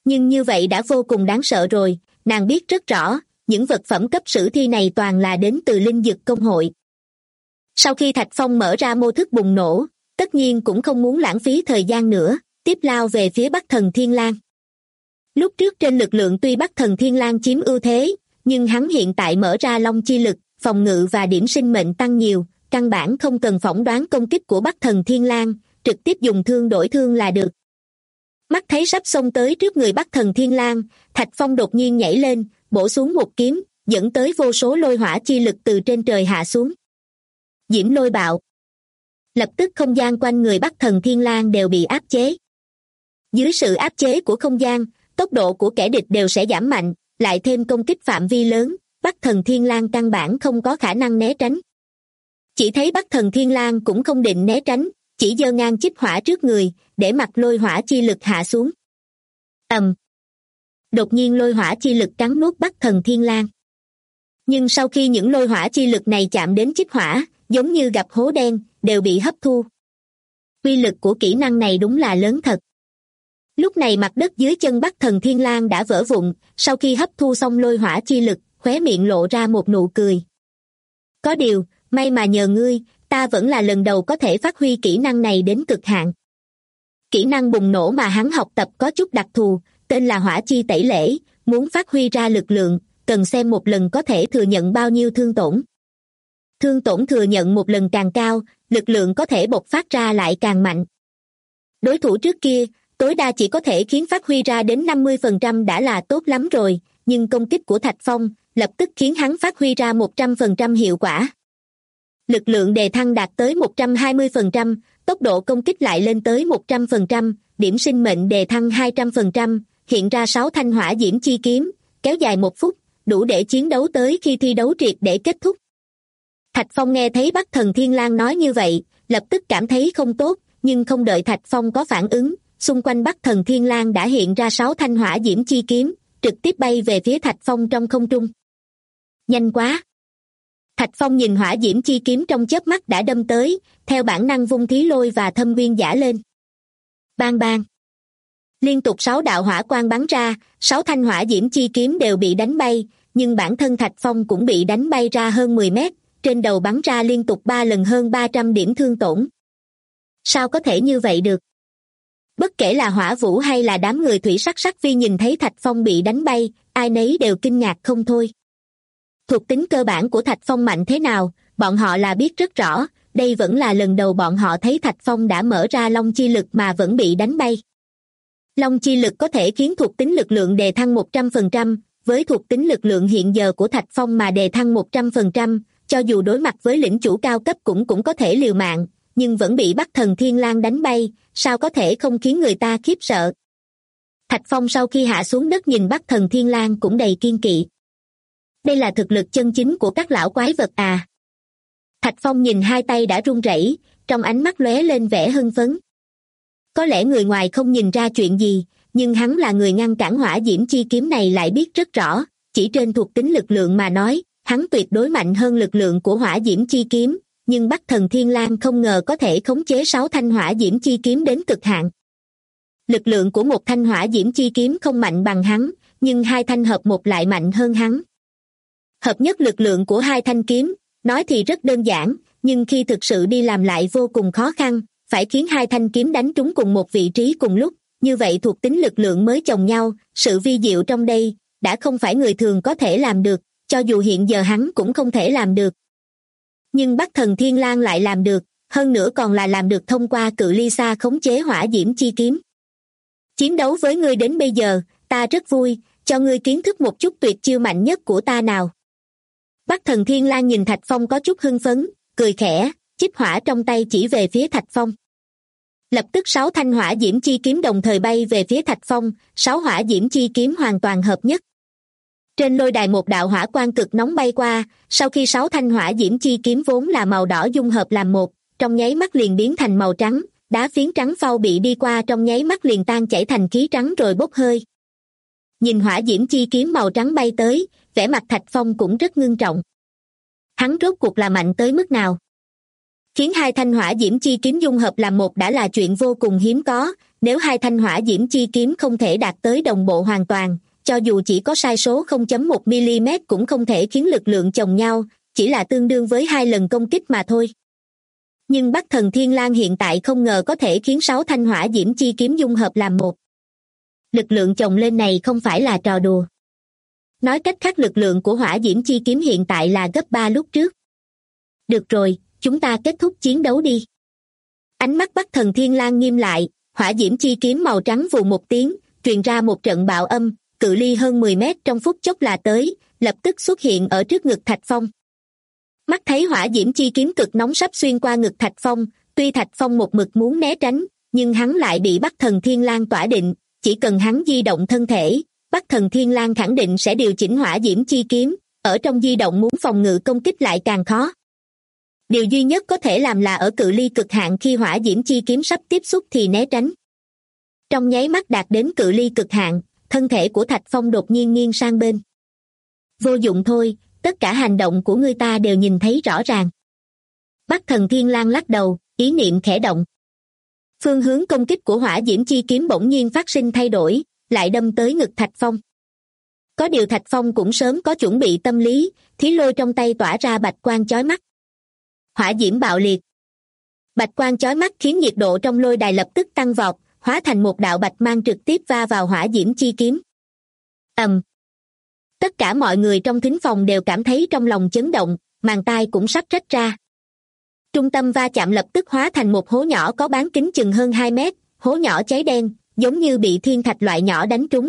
Nhưng như vậy đã vô cùng đáng sợ rồi, nàng biết rất rõ, những vật phẩm cấp sử thi này toàn là đến từ linh dược công hội. Sau khi Thạch Phong mở ra mô thức bùng nổ, tất nhiên cũng không muốn lãng phí thời gian nữa, tiếp lao về phía Bắc Thần Thiên Lang. Lúc trước trên lực lượng tuy Bắc Thần Thiên Lang chiếm ưu thế, nhưng hắn hiện tại mở ra long chi lực, phòng ngự và điểm sinh mệnh tăng nhiều, căn bản không cần phỏng đoán công kích của Bắc Thần Thiên Lang, trực tiếp dùng thương đổi thương là được. Mắt thấy sắp xông tới trước người Bắc Thần Thiên Lang, Thạch Phong đột nhiên nhảy lên, bổ xuống một kiếm, dẫn tới vô số lôi hỏa chi lực từ trên trời hạ xuống. Diễm lôi bạo. Lập tức không gian quanh người Bắc Thần Thiên Lang đều bị áp chế. Dưới sự áp chế của không gian, tốc độ của kẻ địch đều sẽ giảm mạnh, lại thêm công kích phạm vi lớn, Bắc Thần Thiên Lang căn bản không có khả năng né tránh. Chỉ thấy Bắc Thần Thiên Lang cũng không định né tránh, chỉ giơ ngang chích hỏa trước người, để mặc lôi hỏa chi lực hạ xuống. Đột nhiên lôi hỏa chi lực cắn nuốt Bắc Thần Thiên Lang. Nhưng sau khi những lôi hỏa chi lực này chạm đến chích hỏa, giống như gặp hố đen, đều bị hấp thu. Uy lực của kỹ năng này đúng là lớn thật. Lúc này mặt đất dưới chân Bắc Thần Thiên Lang đã vỡ vụn, sau khi hấp thu xong lôi hỏa chi lực, khóe miệng lộ ra một nụ cười. Có điều, may mà nhờ ngươi, ta vẫn là lần đầu có thể phát huy kỹ năng này đến cực hạn. Kỹ năng bùng nổ mà hắn học tập có chút đặc thù, tên là hỏa chi tẩy lễ, muốn phát huy ra lực lượng, cần xem một lần có thể thừa nhận bao nhiêu thương tổn. Thương tổn thừa nhận một lần càng cao, lực lượng có thể bộc phát ra lại càng mạnh. Đối thủ trước kia, tối đa chỉ có thể khiến phát huy ra đến 50% đã là tốt lắm rồi, nhưng công kích của Thạch Phong lập tức khiến hắn phát huy ra 100% hiệu quả. Lực lượng đề thăng đạt tới 120%, tốc độ công kích lại lên tới 100%, điểm sinh mệnh đề thăng 200%, hiện ra 6 thanh hỏa diễm chi kiếm, kéo dài 1 phút, đủ để chiến đấu tới khi thi đấu triệt để kết thúc. Thạch Phong nghe thấy Bắc Thần Thiên Lang nói như vậy, lập tức cảm thấy không tốt, nhưng không đợi Thạch Phong có phản ứng, xung quanh Bắc Thần Thiên Lang đã hiện ra 6 thanh hỏa diễm chi kiếm, trực tiếp bay về phía Thạch Phong trong không trung. Nhanh quá! Thạch Phong nhìn hỏa diễm chi kiếm trong chớp mắt đã đâm tới, theo bản năng vung thí lôi và thâm nguyên giả lên. Bang bang! Liên tục 6 đạo hỏa quang bắn ra, 6 thanh hỏa diễm chi kiếm đều bị đánh bay, nhưng bản thân Thạch Phong cũng bị đánh bay ra hơn 10 mét, trên đầu bắn ra liên tục 3 lần hơn 300 điểm thương tổn. Sao có thể như vậy được? Bất kể là Hỏa Vũ hay là đám người thủy sắc sắc vi nhìn thấy Thạch Phong bị đánh bay, ai nấy đều kinh ngạc không thôi. Thuộc tính cơ bản của Thạch Phong mạnh thế nào, bọn họ là biết rất rõ, đây vẫn là lần đầu bọn họ thấy Thạch Phong đã mở ra long chi lực mà vẫn bị đánh bay. Long chi lực có thể khiến thuộc tính lực lượng đề thăng 100%, với thuộc tính lực lượng hiện giờ của Thạch Phong mà đề thăng 100%, cho dù đối mặt với lĩnh chủ cao cấp cũng có thể liều mạng, nhưng vẫn bị Bắc Thần Thiên Lang đánh bay, sao có thể không khiến người ta khiếp sợ. Thạch Phong sau khi hạ xuống đất nhìn Bắc Thần Thiên Lang cũng đầy kiên kỵ. Đây là thực lực chân chính của các lão quái vật à? Thạch Phong nhìn hai tay đã run rẩy, trong ánh mắt lóe lên vẻ hưng phấn. Có lẽ người ngoài không nhìn ra chuyện gì, nhưng hắn là người ngăn cản hỏa diễm chi kiếm này lại biết rất rõ, chỉ trên thuộc tính lực lượng mà nói, hắn tuyệt đối mạnh hơn lực lượng của hỏa diễm chi kiếm, nhưng Bắc Thần Thiên Lang không ngờ có thể khống chế 6 thanh hỏa diễm chi kiếm đến cực hạn. Lực lượng của một thanh hỏa diễm chi kiếm không mạnh bằng hắn, nhưng 2 thanh hợp một lại mạnh hơn hắn. Hợp nhất lực lượng của 2 thanh kiếm, nói thì rất đơn giản, nhưng khi thực sự đi làm lại vô cùng khó khăn, phải khiến 2 thanh kiếm đánh trúng cùng một vị trí cùng lúc, như vậy thuộc tính lực lượng mới chồng nhau, sự vi diệu trong đây, đã không phải người thường có thể làm được, cho dù hiện giờ hắn cũng không thể làm được. Nhưng Bắc Thần Thiên Lang lại làm được, hơn nữa còn là làm được thông qua cự ly xa khống chế hỏa diễm chi kiếm. Chiến đấu với ngươi đến bây giờ, ta rất vui, cho ngươi kiến thức một chút tuyệt chiêu mạnh nhất của ta nào. Bắc Thần Thiên Lang nhìn Thạch Phong có chút hưng phấn, cười khẽ, chích hỏa trong tay chỉ về phía Thạch Phong. Lập tức 6 thanh hỏa diễm chi kiếm đồng thời bay về phía Thạch Phong, 6 hỏa diễm chi kiếm hoàn toàn hợp nhất. Trên lôi đài một đạo hỏa quang cực nóng bay qua, sau khi 6 thanh hỏa diễm chi kiếm vốn là màu đỏ dung hợp làm một, trong nháy mắt liền biến thành màu trắng, đá phiến trắng phau bị đi qua trong nháy mắt liền tan chảy thành khí trắng rồi bốc hơi. Nhìn hỏa diễm chi kiếm màu trắng bay tới, vẻ mặt Thạch Phong cũng rất ngưng trọng. Hắn rốt cuộc là mạnh tới mức nào? Khiến 2 thanh hỏa diễm chi kiếm dung hợp làm một đã là chuyện vô cùng hiếm có, nếu hai thanh hỏa diễm chi kiếm không thể đạt tới đồng bộ hoàn toàn, cho dù chỉ có sai số 0.1 mm cũng không thể khiến lực lượng chồng nhau, chỉ là tương đương với 2 lần công kích mà thôi. Nhưng Bắc Thần Thiên Lang hiện tại không ngờ có thể khiến 6 thanh hỏa diễm chi kiếm dung hợp làm một. Lực lượng chồng lên này không phải là trò đùa. Nói cách khác, lực lượng của hỏa diễm chi kiếm hiện tại là gấp 3 lúc trước. Được rồi, chúng ta kết thúc chiến đấu đi. Ánh mắt Bắc Thần Thiên Lang nghiêm lại, hỏa diễm chi kiếm màu trắng vù một tiếng, truyền ra một trận bạo âm, cự ly hơn 10 mét trong phút chốc là tới, lập tức xuất hiện ở trước ngực Thạch Phong. Mắt thấy hỏa diễm chi kiếm cực nóng sắp xuyên qua ngực Thạch Phong, tuy Thạch Phong một mực muốn né tránh, nhưng hắn lại bị Bắc Thần Thiên Lang tỏa định, chỉ cần hắn di động thân thể, Bắc Thần Thiên Lang khẳng định sẽ điều chỉnh hỏa diễm chi kiếm, ở trong di động muốn phòng ngự công kích lại càng khó. Điều duy nhất có thể làm là ở cự ly cực hạn khi hỏa diễm chi kiếm sắp tiếp xúc thì né tránh. Trong nháy mắt đạt đến cự ly cực hạn, thân thể của Thạch Phong đột nhiên nghiêng sang bên. Vô dụng thôi, tất cả hành động của ngươi ta đều nhìn thấy rõ ràng. Bắc Thần Thiên Lang lắc đầu, ý niệm khẽ động. Phương hướng công kích của hỏa diễm chi kiếm bỗng nhiên phát sinh thay đổi, lại đâm tới ngực Thạch Phong. Có điều Thạch Phong cũng sớm có chuẩn bị tâm lý, thí lôi trong tay tỏa ra bạch quang chói mắt. Hỏa diễm bạo liệt. Bạch quang chói mắt khiến nhiệt độ trong lôi đài lập tức tăng vọt, hóa thành một đạo bạch mang trực tiếp va vào hỏa diễm chi kiếm. Ầm. Tất cả mọi người trong thính phòng đều cảm thấy trong lòng chấn động, màng tai cũng sắp rách ra. Trung tâm va chạm lập tức hóa thành một hố nhỏ có bán kính chừng hơn 2 mét, hố nhỏ cháy đen, giống như bị thiên thạch loại nhỏ đánh trúng.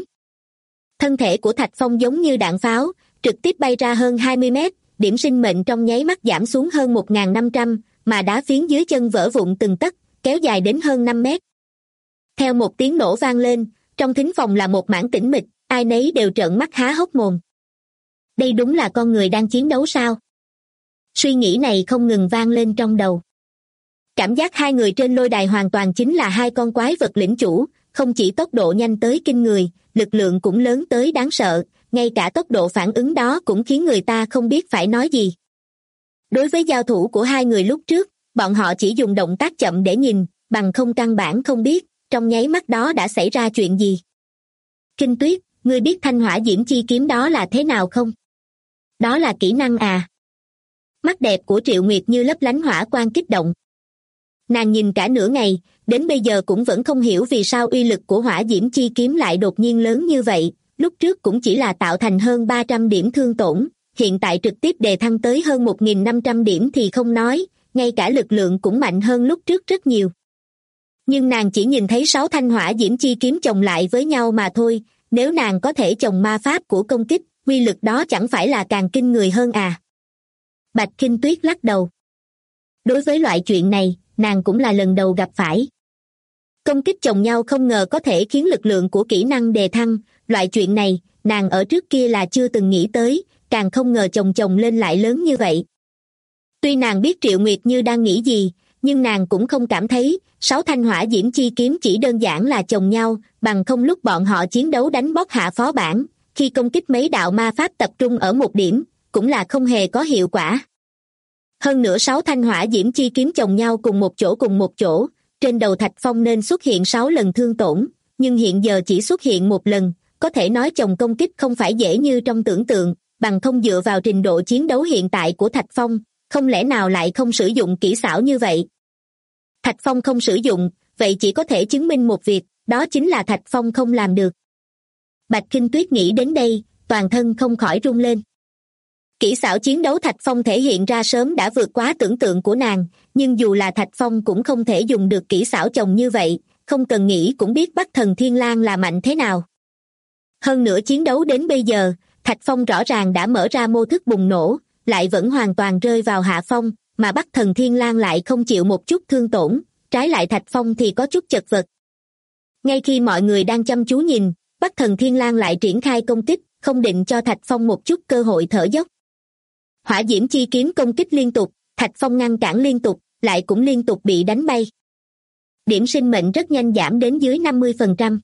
Thân thể của Thạch Phong giống như đạn pháo, trực tiếp bay ra hơn 20 mét, điểm sinh mệnh trong nháy mắt giảm xuống hơn 1.500, mà đá phiến dưới chân vỡ vụn từng tấc, kéo dài đến hơn 5 mét. Theo một tiếng nổ vang lên, trong thính phòng là một mảng tĩnh mịch, ai nấy đều trợn mắt há hốc mồm. Đây đúng là con người đang chiến đấu sao? Suy nghĩ này không ngừng vang lên trong đầu. Cảm giác hai người trên lôi đài hoàn toàn chính là hai con quái vật lĩnh chủ, không chỉ tốc độ nhanh tới kinh người, lực lượng cũng lớn tới đáng sợ, ngay cả tốc độ phản ứng đó cũng khiến người ta không biết phải nói gì. Đối với giao thủ của hai người lúc trước, bọn họ chỉ dùng động tác chậm để nhìn, bằng không căn bản không biết, trong nháy mắt đó đã xảy ra chuyện gì. Kinh Tuyết, ngươi biết thanh hỏa diễm chi kiếm đó là thế nào không? Đó là kỹ năng à? Mắt đẹp của Triệu Nguyệt như lấp lánh hỏa quang kích động. Nàng nhìn cả nửa ngày, đến bây giờ cũng vẫn không hiểu vì sao uy lực của hỏa diễm chi kiếm lại đột nhiên lớn như vậy, lúc trước cũng chỉ là tạo thành hơn 300 điểm thương tổn, hiện tại trực tiếp đề thăng tới hơn 1.500 điểm thì không nói, ngay cả lực lượng cũng mạnh hơn lúc trước rất nhiều. Nhưng nàng chỉ nhìn thấy 6 thanh hỏa diễm chi kiếm chồng lại với nhau mà thôi, nếu nàng có thể chồng ma pháp của công kích, uy lực đó chẳng phải là càng kinh người hơn à? Bạch Kinh Tuyết lắc đầu. Đối với loại chuyện này, nàng cũng là lần đầu gặp phải. Công kích chồng nhau không ngờ có thể khiến lực lượng của kỹ năng đề thăng, loại chuyện này, nàng ở trước kia là chưa từng nghĩ tới, càng không ngờ chồng lên lại lớn như vậy. Tuy nàng biết Triệu Nguyệt Như đang nghĩ gì, nhưng nàng cũng không cảm thấy 6 thanh hỏa diễm chi kiếm chỉ đơn giản là chồng nhau, bằng không lúc bọn họ chiến đấu đánh bóc hạ phó bản, khi công kích mấy đạo ma pháp tập trung ở một điểm, cũng là không hề có hiệu quả. Hơn nữa 6 thanh hỏa diễm chi kiếm chồng nhau cùng một chỗ, trên đầu Thạch Phong nên xuất hiện 6 lần thương tổn, nhưng hiện giờ chỉ xuất hiện một lần, có thể nói chồng công kích không phải dễ như trong tưởng tượng, bằng không dựa vào trình độ chiến đấu hiện tại của Thạch Phong, không lẽ nào lại không sử dụng kỹ xảo như vậy? Thạch Phong không sử dụng, vậy chỉ có thể chứng minh một việc, đó chính là Thạch Phong không làm được. Bạch Kinh Tuyết nghĩ đến đây, toàn thân không khỏi run lên. Kỹ xảo chiến đấu Thạch Phong thể hiện ra sớm đã vượt quá tưởng tượng của nàng, nhưng dù là Thạch Phong cũng không thể dùng được kỹ xảo chồng như vậy, không cần nghĩ cũng biết Bắc Thần Thiên Lang là mạnh thế nào. Hơn nữa chiến đấu đến bây giờ, Thạch Phong rõ ràng đã mở ra mô thức bùng nổ, lại vẫn hoàn toàn rơi vào hạ phong, mà Bắc Thần Thiên Lang lại không chịu một chút thương tổn, trái lại Thạch Phong thì có chút chật vật. Ngay khi mọi người đang chăm chú nhìn, Bắc Thần Thiên Lang lại triển khai công kích, không định cho Thạch Phong một chút cơ hội thở dốc. Hỏa diễm chi kiếm công kích liên tục, Thạch Phong ngăn cản liên tục, lại cũng liên tục bị đánh bay. Điểm sinh mệnh rất nhanh giảm đến dưới 50%.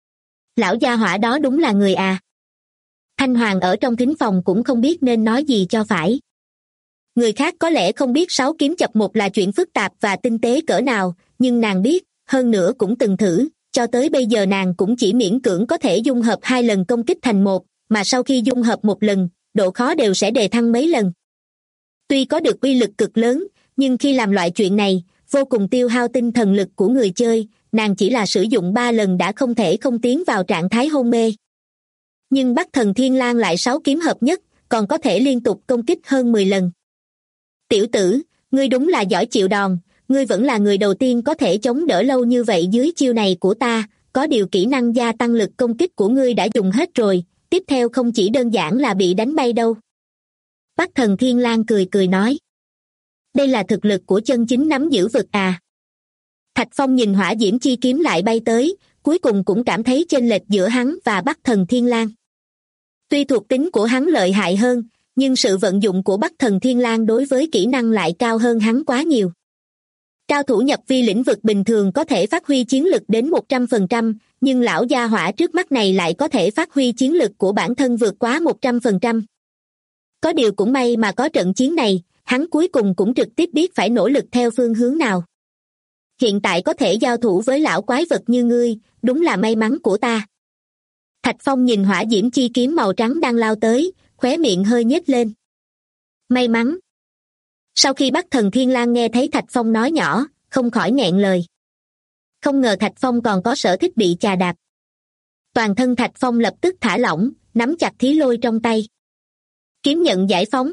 Lão gia hỏa đó đúng là người à. Thanh Hoàng ở trong thính phòng cũng không biết nên nói gì cho phải. Người khác có lẽ không biết 6 kiếm chập một là chuyện phức tạp và tinh tế cỡ nào, nhưng nàng biết, hơn nữa cũng từng thử, cho tới bây giờ nàng cũng chỉ miễn cưỡng có thể dung hợp 2 lần công kích thành một, mà sau khi dung hợp một lần, độ khó đều sẽ đề thăng mấy lần. Tuy có được uy lực cực lớn, nhưng khi làm loại chuyện này, vô cùng tiêu hao tinh thần lực của người chơi, nàng chỉ là sử dụng 3 lần đã không thể không tiến vào trạng thái hôn mê. Nhưng Bắc Thần Thiên Lang lại 6 kiếm hợp nhất, còn có thể liên tục công kích hơn 10 lần. Tiểu tử, ngươi đúng là giỏi chịu đòn, ngươi vẫn là người đầu tiên có thể chống đỡ lâu như vậy dưới chiêu này của ta, có điều kỹ năng gia tăng lực công kích của ngươi đã dùng hết rồi, tiếp theo không chỉ đơn giản là bị đánh bay đâu. Bắc Thần Thiên Lang cười cười nói. Đây là thực lực của chân chính nắm giữ vực à. Thạch Phong nhìn hỏa diễm chi kiếm lại bay tới, cuối cùng cũng cảm thấy chênh lệch giữa hắn và Bắc Thần Thiên Lang. Tuy thuộc tính của hắn lợi hại hơn, nhưng sự vận dụng của Bắc Thần Thiên Lang đối với kỹ năng lại cao hơn hắn quá nhiều. Cao thủ nhập vi lĩnh vực bình thường có thể phát huy chiến lực đến 100%, nhưng lão gia hỏa trước mắt này lại có thể phát huy chiến lực của bản thân vượt quá 100%. Có điều cũng may mà có trận chiến này, hắn cuối cùng cũng trực tiếp biết phải nỗ lực theo phương hướng nào. Hiện tại có thể giao thủ với lão quái vật như ngươi, đúng là may mắn của ta. Thạch Phong nhìn hỏa diễm chi kiếm màu trắng đang lao tới, khóe miệng hơi nhếch lên. May mắn. Sau khi Bắc Thần Thiên Lang nghe thấy Thạch Phong nói nhỏ, không khỏi nghẹn lời. Không ngờ Thạch Phong còn có sở thích bị chà đạp. Toàn thân Thạch Phong lập tức thả lỏng, nắm chặt thí lôi trong tay. Kiếm nhận giải phóng.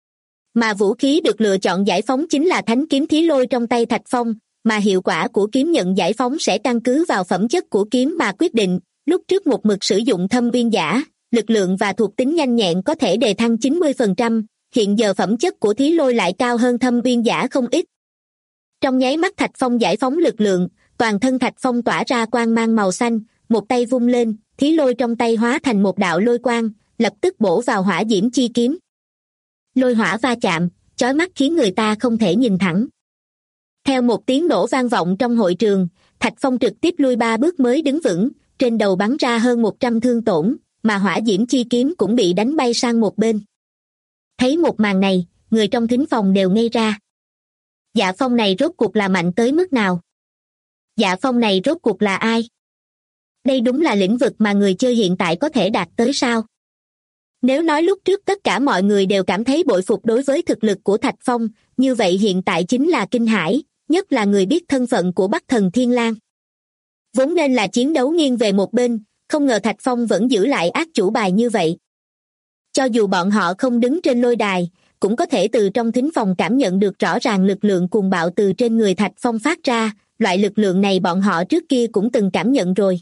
Mà vũ khí được lựa chọn giải phóng chính là thánh kiếm thí lôi trong tay Thạch Phong, mà hiệu quả của kiếm nhận giải phóng sẽ căn cứ vào phẩm chất của kiếm mà quyết định. Lúc trước một mực sử dụng thâm uyên giả, lực lượng và thuộc tính nhanh nhẹn có thể đề thăng 90%, hiện giờ phẩm chất của thí lôi lại cao hơn thâm uyên giả không ít. Trong nháy mắt Thạch Phong giải phóng lực lượng, toàn thân Thạch Phong tỏa ra quang mang màu xanh, một tay vung lên, thí lôi trong tay hóa thành một đạo lôi quang, lập tức bổ vào hỏa diễm chi kiếm. Lôi hỏa va chạm, chói mắt khiến người ta không thể nhìn thẳng. Theo một tiếng nổ vang vọng trong hội trường, Thạch Phong trực tiếp lui 3 bước mới đứng vững, trên đầu bắn ra hơn 100 thương tổn, mà hỏa diễm chi kiếm cũng bị đánh bay sang một bên. Thấy một màn này, người trong thính phòng đều ngây ra. Dạ Phong này rốt cuộc là mạnh tới mức nào? Dạ Phong này rốt cuộc là ai? Đây đúng là lĩnh vực mà người chơi hiện tại có thể đạt tới sao? Nếu nói lúc trước tất cả mọi người đều cảm thấy bội phục đối với thực lực của Thạch Phong, như vậy hiện tại chính là kinh hãi, nhất là người biết thân phận của Bắc Thần Thiên Lang. Vốn nên là chiến đấu nghiêng về một bên, không ngờ Thạch Phong vẫn giữ lại ác chủ bài như vậy. Cho dù bọn họ không đứng trên lôi đài, cũng có thể từ trong thính phòng cảm nhận được rõ ràng lực lượng cuồng bạo từ trên người Thạch Phong phát ra, loại lực lượng này bọn họ trước kia cũng từng cảm nhận rồi.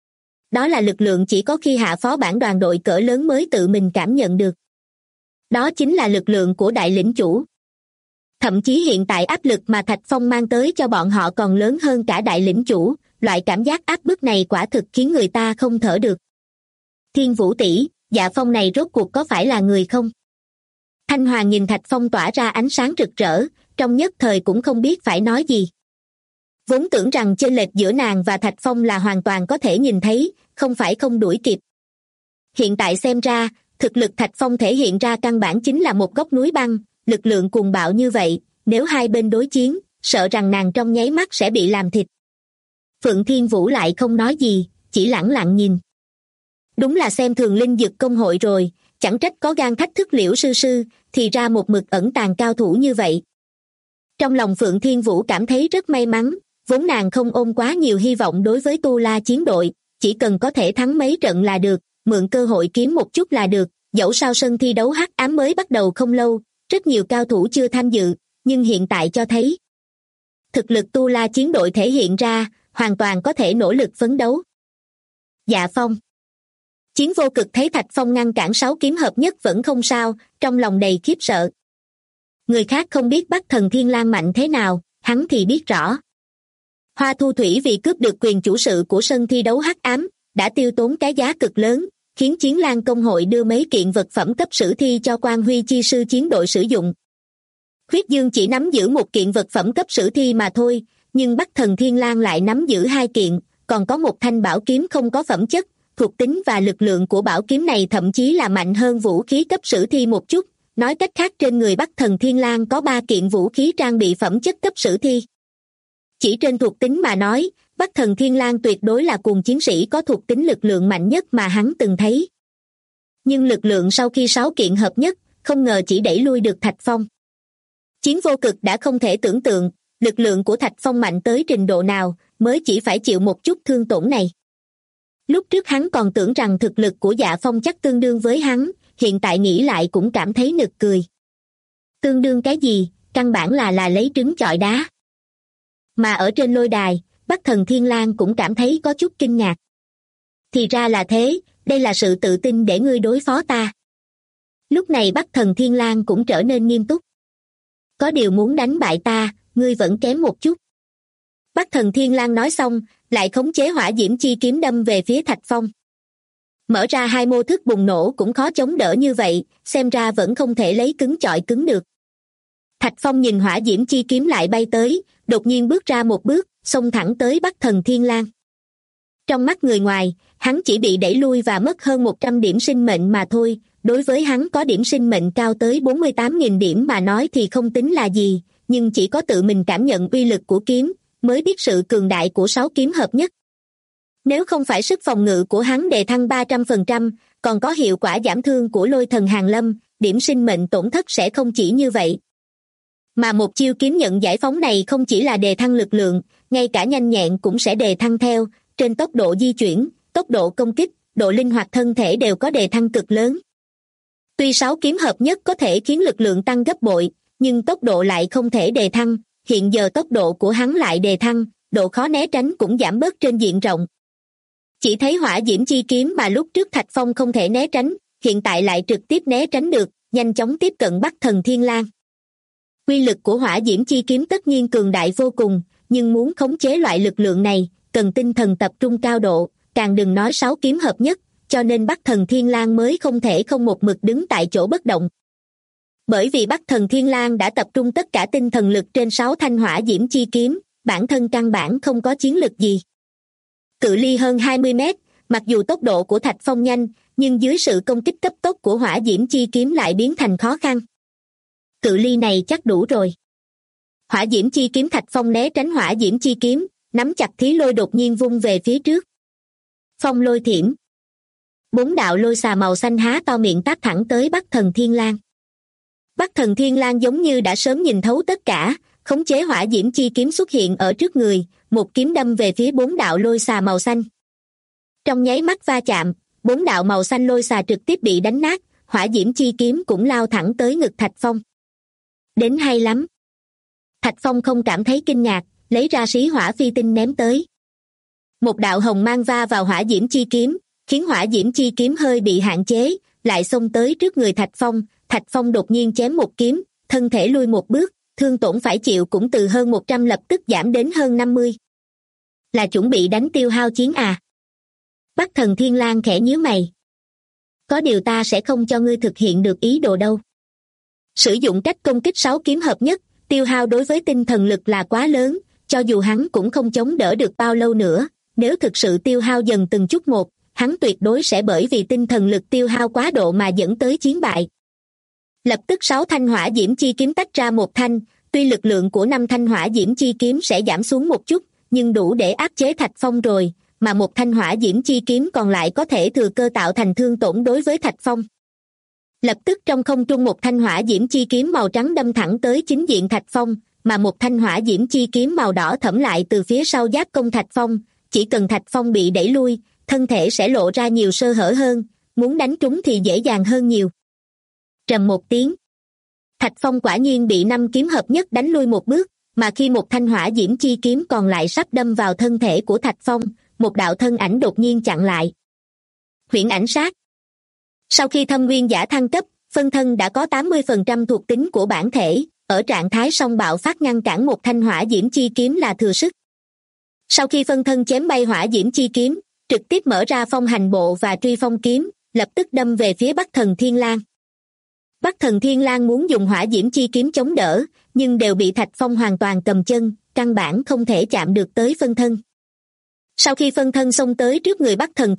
Đó là lực lượng chỉ có khi hạ phó bản đoàn đội cỡ lớn mới tự mình cảm nhận được. Đó chính là lực lượng của đại lĩnh chủ. Thậm chí hiện tại áp lực mà Thạch Phong mang tới cho bọn họ còn lớn hơn cả đại lĩnh chủ, loại cảm giác áp bức này quả thực khiến người ta không thở được. Thiên Vũ tỷ, Dạ Phong này rốt cuộc có phải là người không? Thanh Hoàng nhìn Thạch Phong tỏa ra ánh sáng rực rỡ, trong nhất thời cũng không biết phải nói gì. Vốn tưởng rằng chênh lệch giữa nàng và Thạch Phong là hoàn toàn có thể nhìn thấy, không phải không đuổi kịp. Hiện tại xem ra, thực lực Thạch Phong thể hiện ra căn bản chính là một góc núi băng, lực lượng cuồng bạo như vậy, nếu hai bên đối chiến, sợ rằng nàng trong nháy mắt sẽ bị làm thịt. Phượng Thiên Vũ lại không nói gì, chỉ lẳng lặng nhìn. Đúng là xem thường Linh Dực công hội rồi, chẳng trách có gan thách thức Liễu sư sư, thì ra một mực ẩn tàng cao thủ như vậy. Trong lòng Phượng Thiên Vũ cảm thấy rất may mắn, vốn nàng không ôm quá nhiều hy vọng đối với Tu La chiến đội, chỉ cần có thể thắng mấy trận là được, mượn cơ hội kiếm một chút là được, dẫu sao sân thi đấu hắc ám mới bắt đầu không lâu, rất nhiều cao thủ chưa tham dự, nhưng hiện tại cho thấy thực lực Tu La chiến đội thể hiện ra, hoàn toàn có thể nỗ lực phấn đấu. Dạ Phong. Chiến Vô Cực thấy Thạch Phong ngăn cản 6 kiếm hợp nhất vẫn không sao, trong lòng đầy khiếp sợ. Người khác không biết Bắc Thần Thiên Lang mạnh thế nào, hắn thì biết rõ. Hoa Thu Thủy vì cướp được quyền chủ sự của sân thi đấu hắc ám, đã tiêu tốn cái giá cực lớn, khiến Chiến Lang công hội đưa mấy kiện vật phẩm cấp sử thi cho Quan Huy chi sư chiến đội sử dụng. Huyết Dương chỉ nắm giữ một kiện vật phẩm cấp sử thi mà thôi, nhưng Bắc Thần Thiên Lang lại nắm giữ 2 kiện, còn có một thanh bảo kiếm không có phẩm chất, thuộc tính và lực lượng của bảo kiếm này thậm chí là mạnh hơn vũ khí cấp sử thi một chút, nói cách khác trên người Bắc Thần Thiên Lang có 3 kiện vũ khí trang bị phẩm chất cấp sử thi. Chỉ trên thuộc tính mà nói, Bắc Thần Thiên Lang tuyệt đối là cuồng chiến sĩ có thuộc tính lực lượng mạnh nhất mà hắn từng thấy. Nhưng lực lượng sau khi 6 kiện hợp nhất, không ngờ chỉ đẩy lui được Thạch Phong. Chiến vô cực đã không thể tưởng tượng, lực lượng của Thạch Phong mạnh tới trình độ nào, mới chỉ phải chịu một chút thương tổn này. Lúc trước hắn còn tưởng rằng thực lực của Dạ Phong chắc tương đương với hắn, hiện tại nghĩ lại cũng cảm thấy nực cười. Tương đương cái gì, căn bản là lấy trứng chọi đá. Mà ở trên lôi đài, Bắc Thần Thiên Lang cũng cảm thấy có chút kinh ngạc. Thì ra là thế, đây là sự tự tin để ngươi đối phó ta. Lúc này Bắc Thần Thiên Lang cũng trở nên nghiêm túc. Có điều muốn đánh bại ta, ngươi vẫn kém một chút. Bắc Thần Thiên Lang nói xong, lại khống chế hỏa diễm chi kiếm đâm về phía Thạch Phong. Mở ra 2 mô thức bùng nổ cũng khó chống đỡ như vậy, xem ra vẫn không thể lấy cứng chọi cứng được. Thạch Phong nhìn hỏa diễm chi kiếm lại bay tới, đột nhiên bước ra một bước, xông thẳng tới Bắc Thần Thiên Lang. Trong mắt người ngoài, hắn chỉ bị đẩy lui và mất hơn 100 điểm sinh mệnh mà thôi, đối với hắn có điểm sinh mệnh cao tới 48.000 điểm mà nói thì không tính là gì, nhưng chỉ có tự mình cảm nhận uy lực của kiếm, mới biết sự cường đại của 6 kiếm hợp nhất. Nếu không phải sức phòng ngự của hắn đề thăng 300%, còn có hiệu quả giảm thương của lôi thần Hàn Lâm, điểm sinh mệnh tổn thất sẽ không chỉ như vậy. Mà một chiêu kiếm nhận giải phóng này không chỉ là đề thăng lực lượng, ngay cả nhanh nhẹn cũng sẽ đề thăng theo, trên tốc độ di chuyển, tốc độ công kích, độ linh hoạt thân thể đều có đề thăng cực lớn. Tuy 6 kiếm hợp nhất có thể khiến lực lượng tăng gấp bội, nhưng tốc độ lại không thể đề thăng, hiện giờ tốc độ của hắn lại đề thăng, độ khó né tránh cũng giảm bớt trên diện rộng. Chỉ thấy hỏa diễm chi kiếm mà lúc trước Thạch Phong không thể né tránh, hiện tại lại trực tiếp né tránh được, nhanh chóng tiếp cận Bắc Thần Thiên Lang. Quy lực của hỏa diễm chi kiếm tất nhiên cường đại vô cùng, nhưng muốn khống chế loại lực lượng này, cần tinh thần tập trung cao độ, càng đừng nói 6 kiếm hợp nhất, cho nên Bắc Thần Thiên Lang mới không thể không một mực đứng tại chỗ bất động. Bởi vì Bắc Thần Thiên Lang đã tập trung tất cả tinh thần lực trên 6 thanh hỏa diễm chi kiếm, bản thân căn bản không có chiến lực gì. Cự ly hơn 20 mét, mặc dù tốc độ của Thạch Phong nhanh, nhưng dưới sự công kích cấp tốc của hỏa diễm chi kiếm lại biến thành khó khăn. Cự ly này chắc đủ rồi. Hỏa diễm chi kiếm Thạch Phong né tránh hỏa diễm chi kiếm, nắm chặt thí lôi đột nhiên vung về phía trước. Phong lôi thiểm. 4 đạo lôi xà màu xanh há to miệng táp thẳng tới Bắc Thần Thiên Lang. Bắc Thần Thiên Lang giống như đã sớm nhìn thấu tất cả, khống chế hỏa diễm chi kiếm xuất hiện ở trước người, một kiếm đâm về phía 4 đạo lôi xà màu xanh. Trong nháy mắt va chạm, 4 đạo màu xanh lôi xà trực tiếp bị đánh nát, hỏa diễm chi kiếm cũng lao thẳng tới ngực Thạch Phong. Đến hay lắm. Thạch Phong không cảm thấy kinh ngạc, lấy ra xí hỏa phi tinh ném tới. Một đạo hồng mang va vào hỏa diễm chi kiếm, khiến hỏa diễm chi kiếm hơi bị hạn chế, lại xông tới trước người Thạch Phong. Thạch Phong đột nhiên chém một kiếm, thân thể lui một bước, thương tổn phải chịu cũng từ hơn 100 lập tức giảm đến hơn 50. Là chuẩn bị đánh tiêu hao chiến à? Bắc Thần Thiên Lang khẽ nhíu mày. Có điều ta sẽ không cho ngươi thực hiện được ý đồ đâu. Sử dụng cách công kích 6 kiếm hợp nhất, tiêu hao đối với tinh thần lực là quá lớn, cho dù hắn cũng không chống đỡ được bao lâu nữa, nếu thực sự tiêu hao dần từng chút một, hắn tuyệt đối sẽ bởi vì tinh thần lực tiêu hao quá độ mà dẫn tới chiến bại. Lập tức 6 thanh hỏa diễm chi kiếm tách ra một thanh, tuy lực lượng của 5 thanh hỏa diễm chi kiếm sẽ giảm xuống một chút, nhưng đủ để áp chế Thạch Phong rồi, mà một thanh hỏa diễm chi kiếm còn lại có thể thừa cơ tạo thành thương tổn đối với Thạch Phong. Lập tức trong không trung một thanh hỏa diễm chi kiếm màu trắng đâm thẳng tới chính diện Thạch Phong, mà một thanh hỏa diễm chi kiếm màu đỏ thẫm lại từ phía sau giáp công Thạch Phong, chỉ cần Thạch Phong bị đẩy lui, thân thể sẽ lộ ra nhiều sơ hở hơn, muốn đánh trúng thì dễ dàng hơn nhiều. Trầm một tiếng. Thạch Phong quả nhiên bị 5 kiếm hợp nhất đánh lui một bước, mà khi một thanh hỏa diễm chi kiếm còn lại sắp đâm vào thân thể của Thạch Phong, một đạo thân ảnh đột nhiên chặn lại. Huyễn ảnh sát. Sau khi thâm nguyên giả thăng cấp, phân thân đã có 80% thuộc tính của bản thể, ở trạng thái song bạo phát ngăn cản một thanh hỏa diễm chi kiếm là thừa sức. Sau khi phân thân chém bay hỏa diễm chi kiếm, trực tiếp mở ra phong hành bộ và truy phong kiếm, lập tức đâm về phía Bắc Thần Thiên Lang. Bắc Thần Thiên Lang muốn dùng hỏa diễm chi kiếm chống đỡ, nhưng đều bị Thạch Phong hoàn toàn cầm chân, căn bản không thể chạm được tới phân thân. Sau khi phân thân xông tới trước người Bắc Thần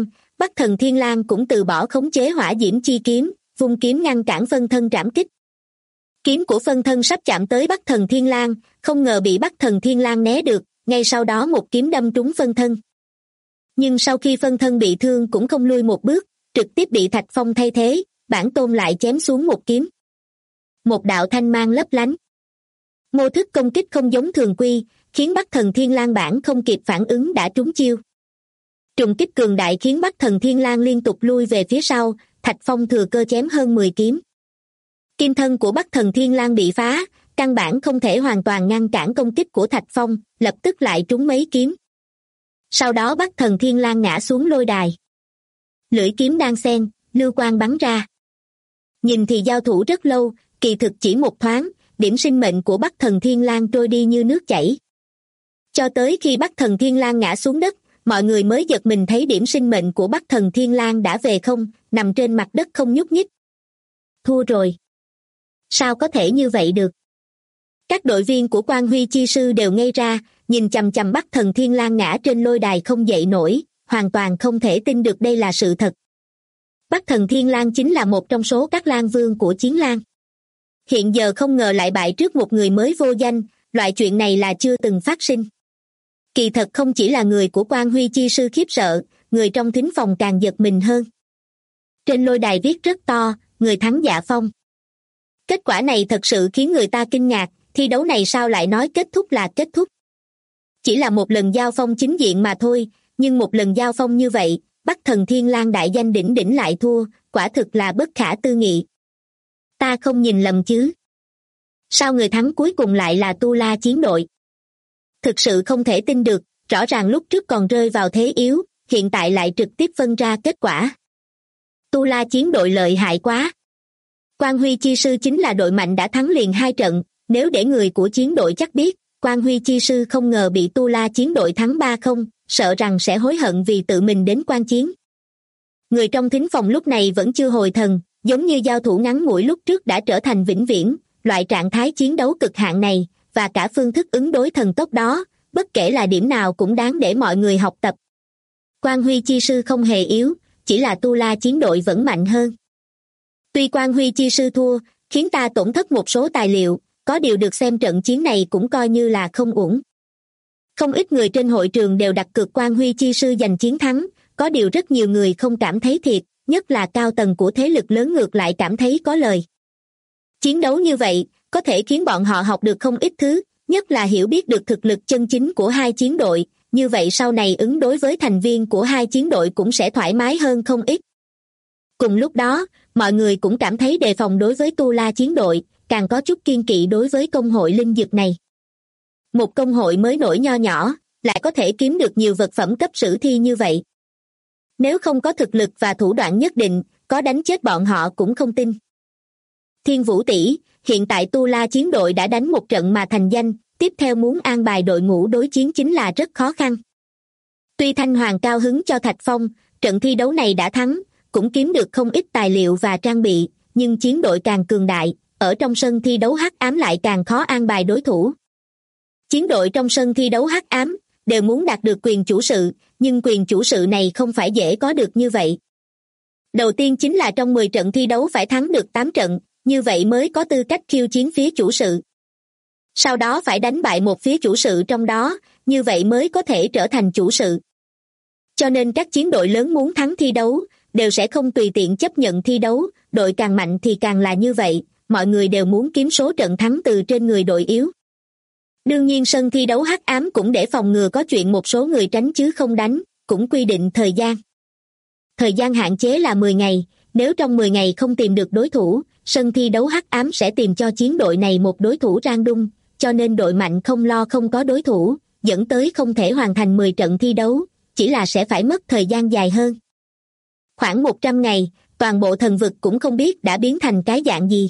Thiên Lang cũng từ bỏ khống chế hỏa diễm chi kiếm, vung kiếm ngăn cản phân thân trảm kích. Kiếm của phân thân sắp chạm tới Bắc Thần Thiên Lang, không ngờ bị Bắc Thần Thiên Lang né được, ngay sau đó một kiếm đâm trúng phân thân. Nhưng sau khi phân thân bị thương cũng không lui một bước, trực tiếp bị Thạch Phong thay thế, bản tôn lại chém xuống một kiếm. Một đạo thanh mang lấp lánh. Mô thức công kích không giống thường quy, khiến Bắc Thần Thiên Lang bản không kịp phản ứng đã trúng chiêu. Trùng kích cường đại khiến Bắc Thần Thiên Lang liên tục lui về phía sau, Thạch Phong thừa cơ chém hơn 10 kiếm. Kim thân của Bắc Thần Thiên Lang bị phá, căn bản không thể hoàn toàn ngăn cản công kích của Thạch Phong, lập tức lại trúng mấy kiếm. Sau đó Bắc Thần Thiên Lang ngã xuống lôi đài. Lưỡi kiếm đan xen, lưu quang bắn ra. Nhìn thì giao thủ rất lâu, kỳ thực chỉ một thoáng, điểm sinh mệnh của Bắc Thần Thiên Lang trôi đi như nước chảy. Cho tới khi Bắc Thần Thiên Lang ngã xuống đất, mọi người mới giật mình thấy điểm sinh mệnh của Bắc Thần Thiên Lang đã về không, nằm trên mặt đất không nhúc nhích. Thua rồi. Sao có thể như vậy được? Các đội viên của Quan Huy Chi Sư đều ngây ra, nhìn chằm chằm Bắc Thần Thiên Lang ngã trên lôi đài không dậy nổi, hoàn toàn không thể tin được đây là sự thật. Bắc Thần Thiên Lang chính là một trong số các lang vương của Chiến Lang. Hiện giờ không ngờ lại bại trước một người mới vô danh, loại chuyện này là chưa từng phát sinh. Kỳ thật không chỉ là người của Quan Huy Chi Sư khiếp sợ, người trong thính phòng càng giật mình hơn. Trên lôi đài viết rất to, người thắng Dạ Phong. Kết quả này thật sự khiến người ta kinh ngạc, thi đấu này sao lại nói kết thúc là kết thúc. Chỉ là một lần giao phong chính diện mà thôi, nhưng một lần giao phong như vậy, Bắc Thần Thiên Lang đại danh đỉnh đỉnh lại thua, quả thực là bất khả tư nghị. Ta không nhìn lầm chứ? Sao người thắng cuối cùng lại là Tu La chiến đội? Thực sự không thể tin được, rõ ràng lúc trước còn rơi vào thế yếu, hiện tại lại trực tiếp phân ra kết quả. Tu La chiến đội lợi hại quá. Quan Huy Chi Sư chính là đội mạnh đã thắng liền 2 trận, nếu để người của chiến đội chắc biết, Quan Huy Chi Sư không ngờ bị Tu La chiến đội thắng 3-0, sợ rằng sẽ hối hận vì tự mình đến quan chiến. Người trong thính phòng lúc này vẫn chưa hồi thần, giống như giao thủ ngắn ngủi lúc trước đã trở thành vĩnh viễn, loại trạng thái chiến đấu cực hạn này, và cả phương thức ứng đối thần tốc đó, bất kể là điểm nào cũng đáng để mọi người học tập. Quan Huy Chi Sư không hề yếu, chỉ là Tu La chiến đội vẫn mạnh hơn. Tuy Quan Huy Chi Sư thua, khiến ta tổn thất một số tài liệu, có điều được xem trận chiến này cũng coi như là không uổng. Không ít người trên hội trường đều đặt cược Quan Huy Chi Sư giành chiến thắng, có điều rất nhiều người không cảm thấy thiệt, nhất là cao tầng của thế lực lớn ngược lại cảm thấy có lời. Chiến đấu như vậy, có thể khiến bọn họ học được không ít thứ, nhất là hiểu biết được thực lực chân chính của hai chiến đội, như vậy sau này ứng đối với thành viên của hai chiến đội cũng sẽ thoải mái hơn không ít. Cùng lúc đó, mọi người cũng cảm thấy đề phòng đối với Tu La chiến đội, càng có chút kiêng kỵ đối với công hội linh dược này. Một công hội mới nổi nho nhỏ, lại có thể kiếm được nhiều vật phẩm cấp sử thi như vậy. Nếu không có thực lực và thủ đoạn nhất định, có đánh chết bọn họ cũng không tin. Thiên Vũ tỷ, hiện tại Tu La chiến đội đã đánh một trận mà thành danh, tiếp theo muốn an bài đội ngũ đối chiến chính là rất khó khăn. Tuy Thanh Hoàng cao hứng cho Thạch Phong, trận thi đấu này đã thắng, cũng kiếm được không ít tài liệu và trang bị, nhưng chiến đội càng cường đại, ở trong sân thi đấu hắc ám lại càng khó an bài đối thủ. Chiến đội trong sân thi đấu hắc ám đều muốn đạt được quyền chủ sự, nhưng quyền chủ sự này không phải dễ có được như vậy. Đầu tiên chính là trong 10 trận thi đấu phải thắng được 8 trận, như vậy mới có tư cách khiêu chiến phía chủ sự. Sau đó phải đánh bại một phía chủ sự trong đó, như vậy mới có thể trở thành chủ sự. Cho nên các chiến đội lớn muốn thắng thi đấu, đều sẽ không tùy tiện chấp nhận thi đấu, đội càng mạnh thì càng là như vậy, mọi người đều muốn kiếm số trận thắng từ trên người đội yếu. Đương nhiên sân thi đấu hắc ám cũng để phòng ngừa có chuyện một số người tránh chứ không đánh, cũng quy định thời gian. Thời gian hạn chế là 10 ngày, nếu trong 10 ngày không tìm được đối thủ, sân thi đấu hắc ám sẽ tìm cho chiến đội này một đối thủ random, cho nên đội mạnh không lo không có đối thủ, dẫn tới không thể hoàn thành 10 trận thi đấu, chỉ là sẽ phải mất thời gian dài hơn. Khoảng 100 ngày, toàn bộ thần vực cũng không biết đã biến thành cái dạng gì.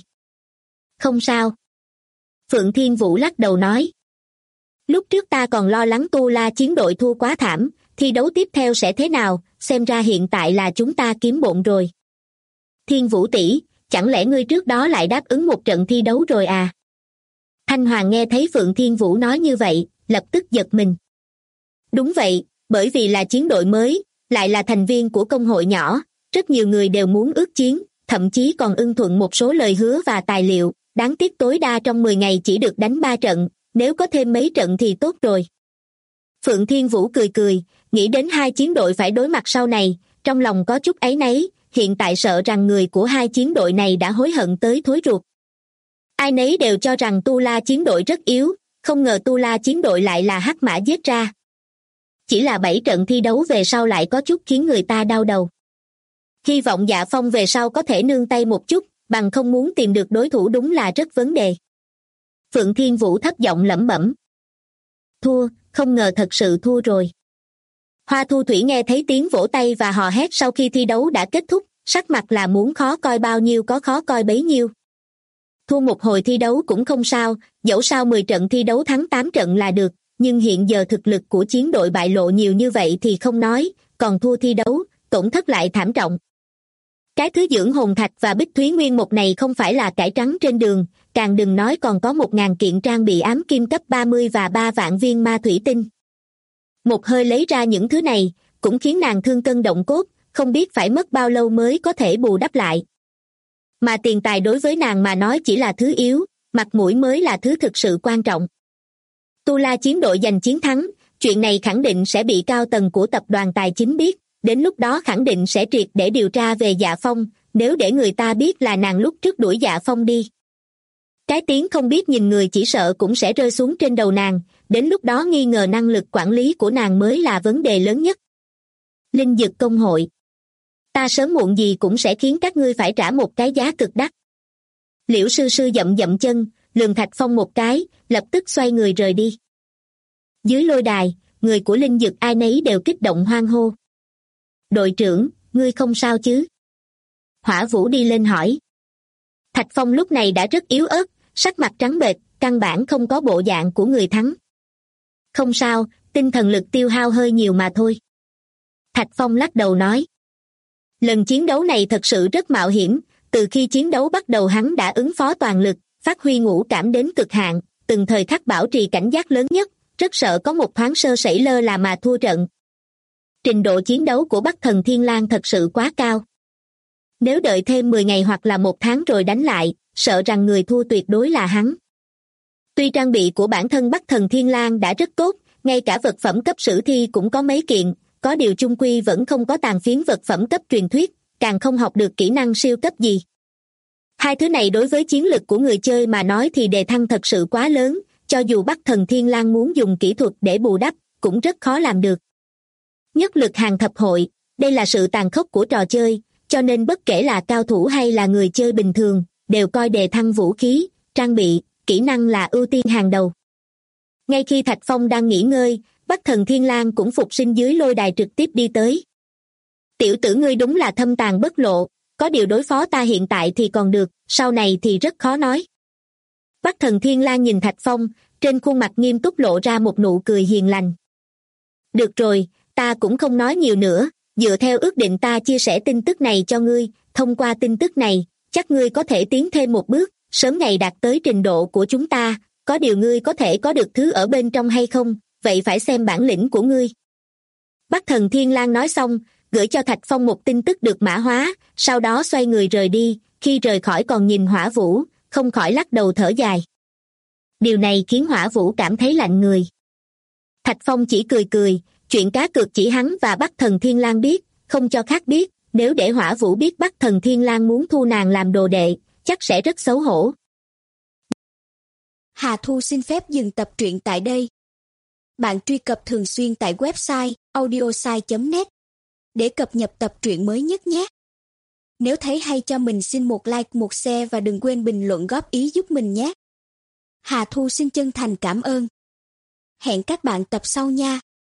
Không sao. Phượng Thiên Vũ lắc đầu nói. Lúc trước ta còn lo lắng Tu La chiến đội thua quá thảm, thi đấu tiếp theo sẽ thế nào, xem ra hiện tại là chúng ta kiếm bộn rồi. Thiên Vũ tỷ, chẳng lẽ ngươi trước đó lại đáp ứng một trận thi đấu rồi à? Thanh Hoàng nghe thấy Phượng Thiên Vũ nói như vậy, lập tức giật mình. Đúng vậy, bởi vì là chiến đội mới, lại là thành viên của công hội nhỏ, rất nhiều người đều muốn ước chiến, thậm chí còn ưng thuận một số lời hứa và tài liệu, đáng tiếc tối đa trong 10 ngày chỉ được đánh 3 trận, nếu có thêm mấy trận thì tốt rồi. Phượng Thiên Vũ cười cười, nghĩ đến hai chiến đội phải đối mặt sau này, trong lòng có chút áy náy, hiện tại sợ rằng người của hai chiến đội này đã hối hận tới thối ruột. Ai nấy đều cho rằng Tu La chiến đội rất yếu, không ngờ Tu La chiến đội lại là hắc mã giết ra. Chỉ là 7 trận thi đấu về sau lại có chút khiến người ta đau đầu. Hy vọng Dạ Phong về sau có thể nương tay một chút, bằng không muốn tìm được đối thủ đúng là rất vấn đề. Phượng Thiên Vũ thấp giọng lẩm bẩm. Thua, không ngờ thật sự thua rồi. Hoa Thu Thủy nghe thấy tiếng vỗ tay và hò hét sau khi thi đấu đã kết thúc, sắc mặt là muốn khó coi bao nhiêu có khó coi bấy nhiêu. Thua một hồi thi đấu cũng không sao, dẫu sao 10 trận thi đấu thắng 8 trận là được, nhưng hiện giờ thực lực của chiến đội bại lộ nhiều như vậy thì không nói, còn thua thi đấu, tổn thất lại thảm trọng. Cái thứ dưỡng hồn thạch và bích thúy nguyên một này không phải là cải trắng trên đường, càng đừng nói còn có 1000 kiện trang bị ám kim cấp 30 và 3 vạn viên ma thủy tinh. Một hơi lấy ra những thứ này, cũng khiến nàng thương cân động cốt, không biết phải mất bao lâu mới có thể bù đắp lại. Mà tiền tài đối với nàng mà nói chỉ là thứ yếu, mặt mũi mới là thứ thực sự quan trọng. Tu La chiến đội giành chiến thắng, chuyện này khẳng định sẽ bị cao tầng của tập đoàn tài chính biết, đến lúc đó khẳng định sẽ triệt để điều tra về Dạ Phong, nếu để người ta biết là nàng lúc trước đuổi Dạ Phong đi. Cái tiếng không biết nhìn người chỉ sợ cũng sẽ rơi xuống trên đầu nàng, đến lúc đó nghi ngờ năng lực quản lý của nàng mới là vấn đề lớn nhất. Linh Dực công hội. Ta sớm muộn gì cũng sẽ khiến các ngươi phải trả một cái giá cực đắt. Liễu sư sư dậm dậm chân, lườm Thạch Phong một cái, lập tức xoay người rời đi. Dưới lôi đài, người của Linh Dực ai nấy đều kích động hoan hô. Đội trưởng, ngươi không sao chứ? Hỏa Vũ đi lên hỏi. Thạch Phong lúc này đã rất yếu ớt, sắc mặt trắng bệch, căn bản không có bộ dạng của người thắng. Không sao, tinh thần lực tiêu hao hơi nhiều mà thôi. Thạch Phong lắc đầu nói. Lần chiến đấu này thật sự rất mạo hiểm, từ khi chiến đấu bắt đầu hắn đã ứng phó toàn lực, phát huy ngũ cảm đến cực hạn, từng thời khắc bảo trì cảnh giác lớn nhất, rất sợ có một thoáng sơ sẩy lơ là mà thua trận. Trình độ chiến đấu của Bắc Thần Thiên Lang thật sự quá cao. Nếu đợi thêm 10 ngày hoặc là 1 tháng rồi đánh lại, sợ rằng người thua tuyệt đối là hắn. Tuy trang bị của bản thân Bắc Thần Thiên Lang đã rất tốt, ngay cả vật phẩm cấp sử thi cũng có mấy kiện, có điều chung quy vẫn không có tàn phiến vật phẩm cấp truyền thuyết, càng không học được kỹ năng siêu cấp gì. Hai thứ này đối với chiến lực của người chơi mà nói thì đề thăng thật sự quá lớn, cho dù Bắc Thần Thiên Lang muốn dùng kỹ thuật để bù đắp, cũng rất khó làm được. Nhất lực hàng thập hội, đây là sự tàn khốc của trò chơi, cho nên bất kể là cao thủ hay là người chơi bình thường, đều coi đề thăng vũ khí, trang bị, kỹ năng là ưu tiên hàng đầu. Ngay khi Thạch Phong đang nghỉ ngơi, Bắc Thần Thiên Lang cũng phục sinh dưới lôi đài trực tiếp đi tới. Tiểu tử ngươi đúng là thâm tàn bất lộ, có điều đối phó ta hiện tại thì còn được, sau này thì rất khó nói. Bắc Thần Thiên Lang nhìn Thạch Phong, trên khuôn mặt nghiêm túc lộ ra một nụ cười hiền lành. Được rồi, ta cũng không nói nhiều nữa, dựa theo ước định ta chia sẻ tin tức này cho ngươi, thông qua tin tức này, chắc ngươi có thể tiến thêm một bước, sớm ngày đạt tới trình độ của chúng ta, có điều ngươi có thể có được thứ ở bên trong hay không, vậy phải xem bản lĩnh của ngươi. Bắc Thần Thiên Lang nói xong, gửi cho Thạch Phong một tin tức được mã hóa, sau đó xoay người rời đi, khi rời khỏi còn nhìn Hỏa Vũ, không khỏi lắc đầu thở dài. Điều này khiến Hỏa Vũ cảm thấy lạnh người. Thạch Phong chỉ cười cười, chuyện cá cược chỉ hắn và Bắc Thần Thiên Lang biết, không cho khác biết, nếu để Hỏa Vũ biết Bắc Thần Thiên Lang muốn thu nàng làm đồ đệ, chắc sẽ rất xấu hổ. Hà Thu xin phép dừng tập truyện tại đây. Bạn truy cập thường xuyên tại website audiosai.net để cập nhật tập truyện mới nhất nhé. Nếu thấy hay cho mình xin một like, một share và đừng quên bình luận góp ý giúp mình nhé. Hà Thu xin chân thành cảm ơn. Hẹn các bạn tập sau nha.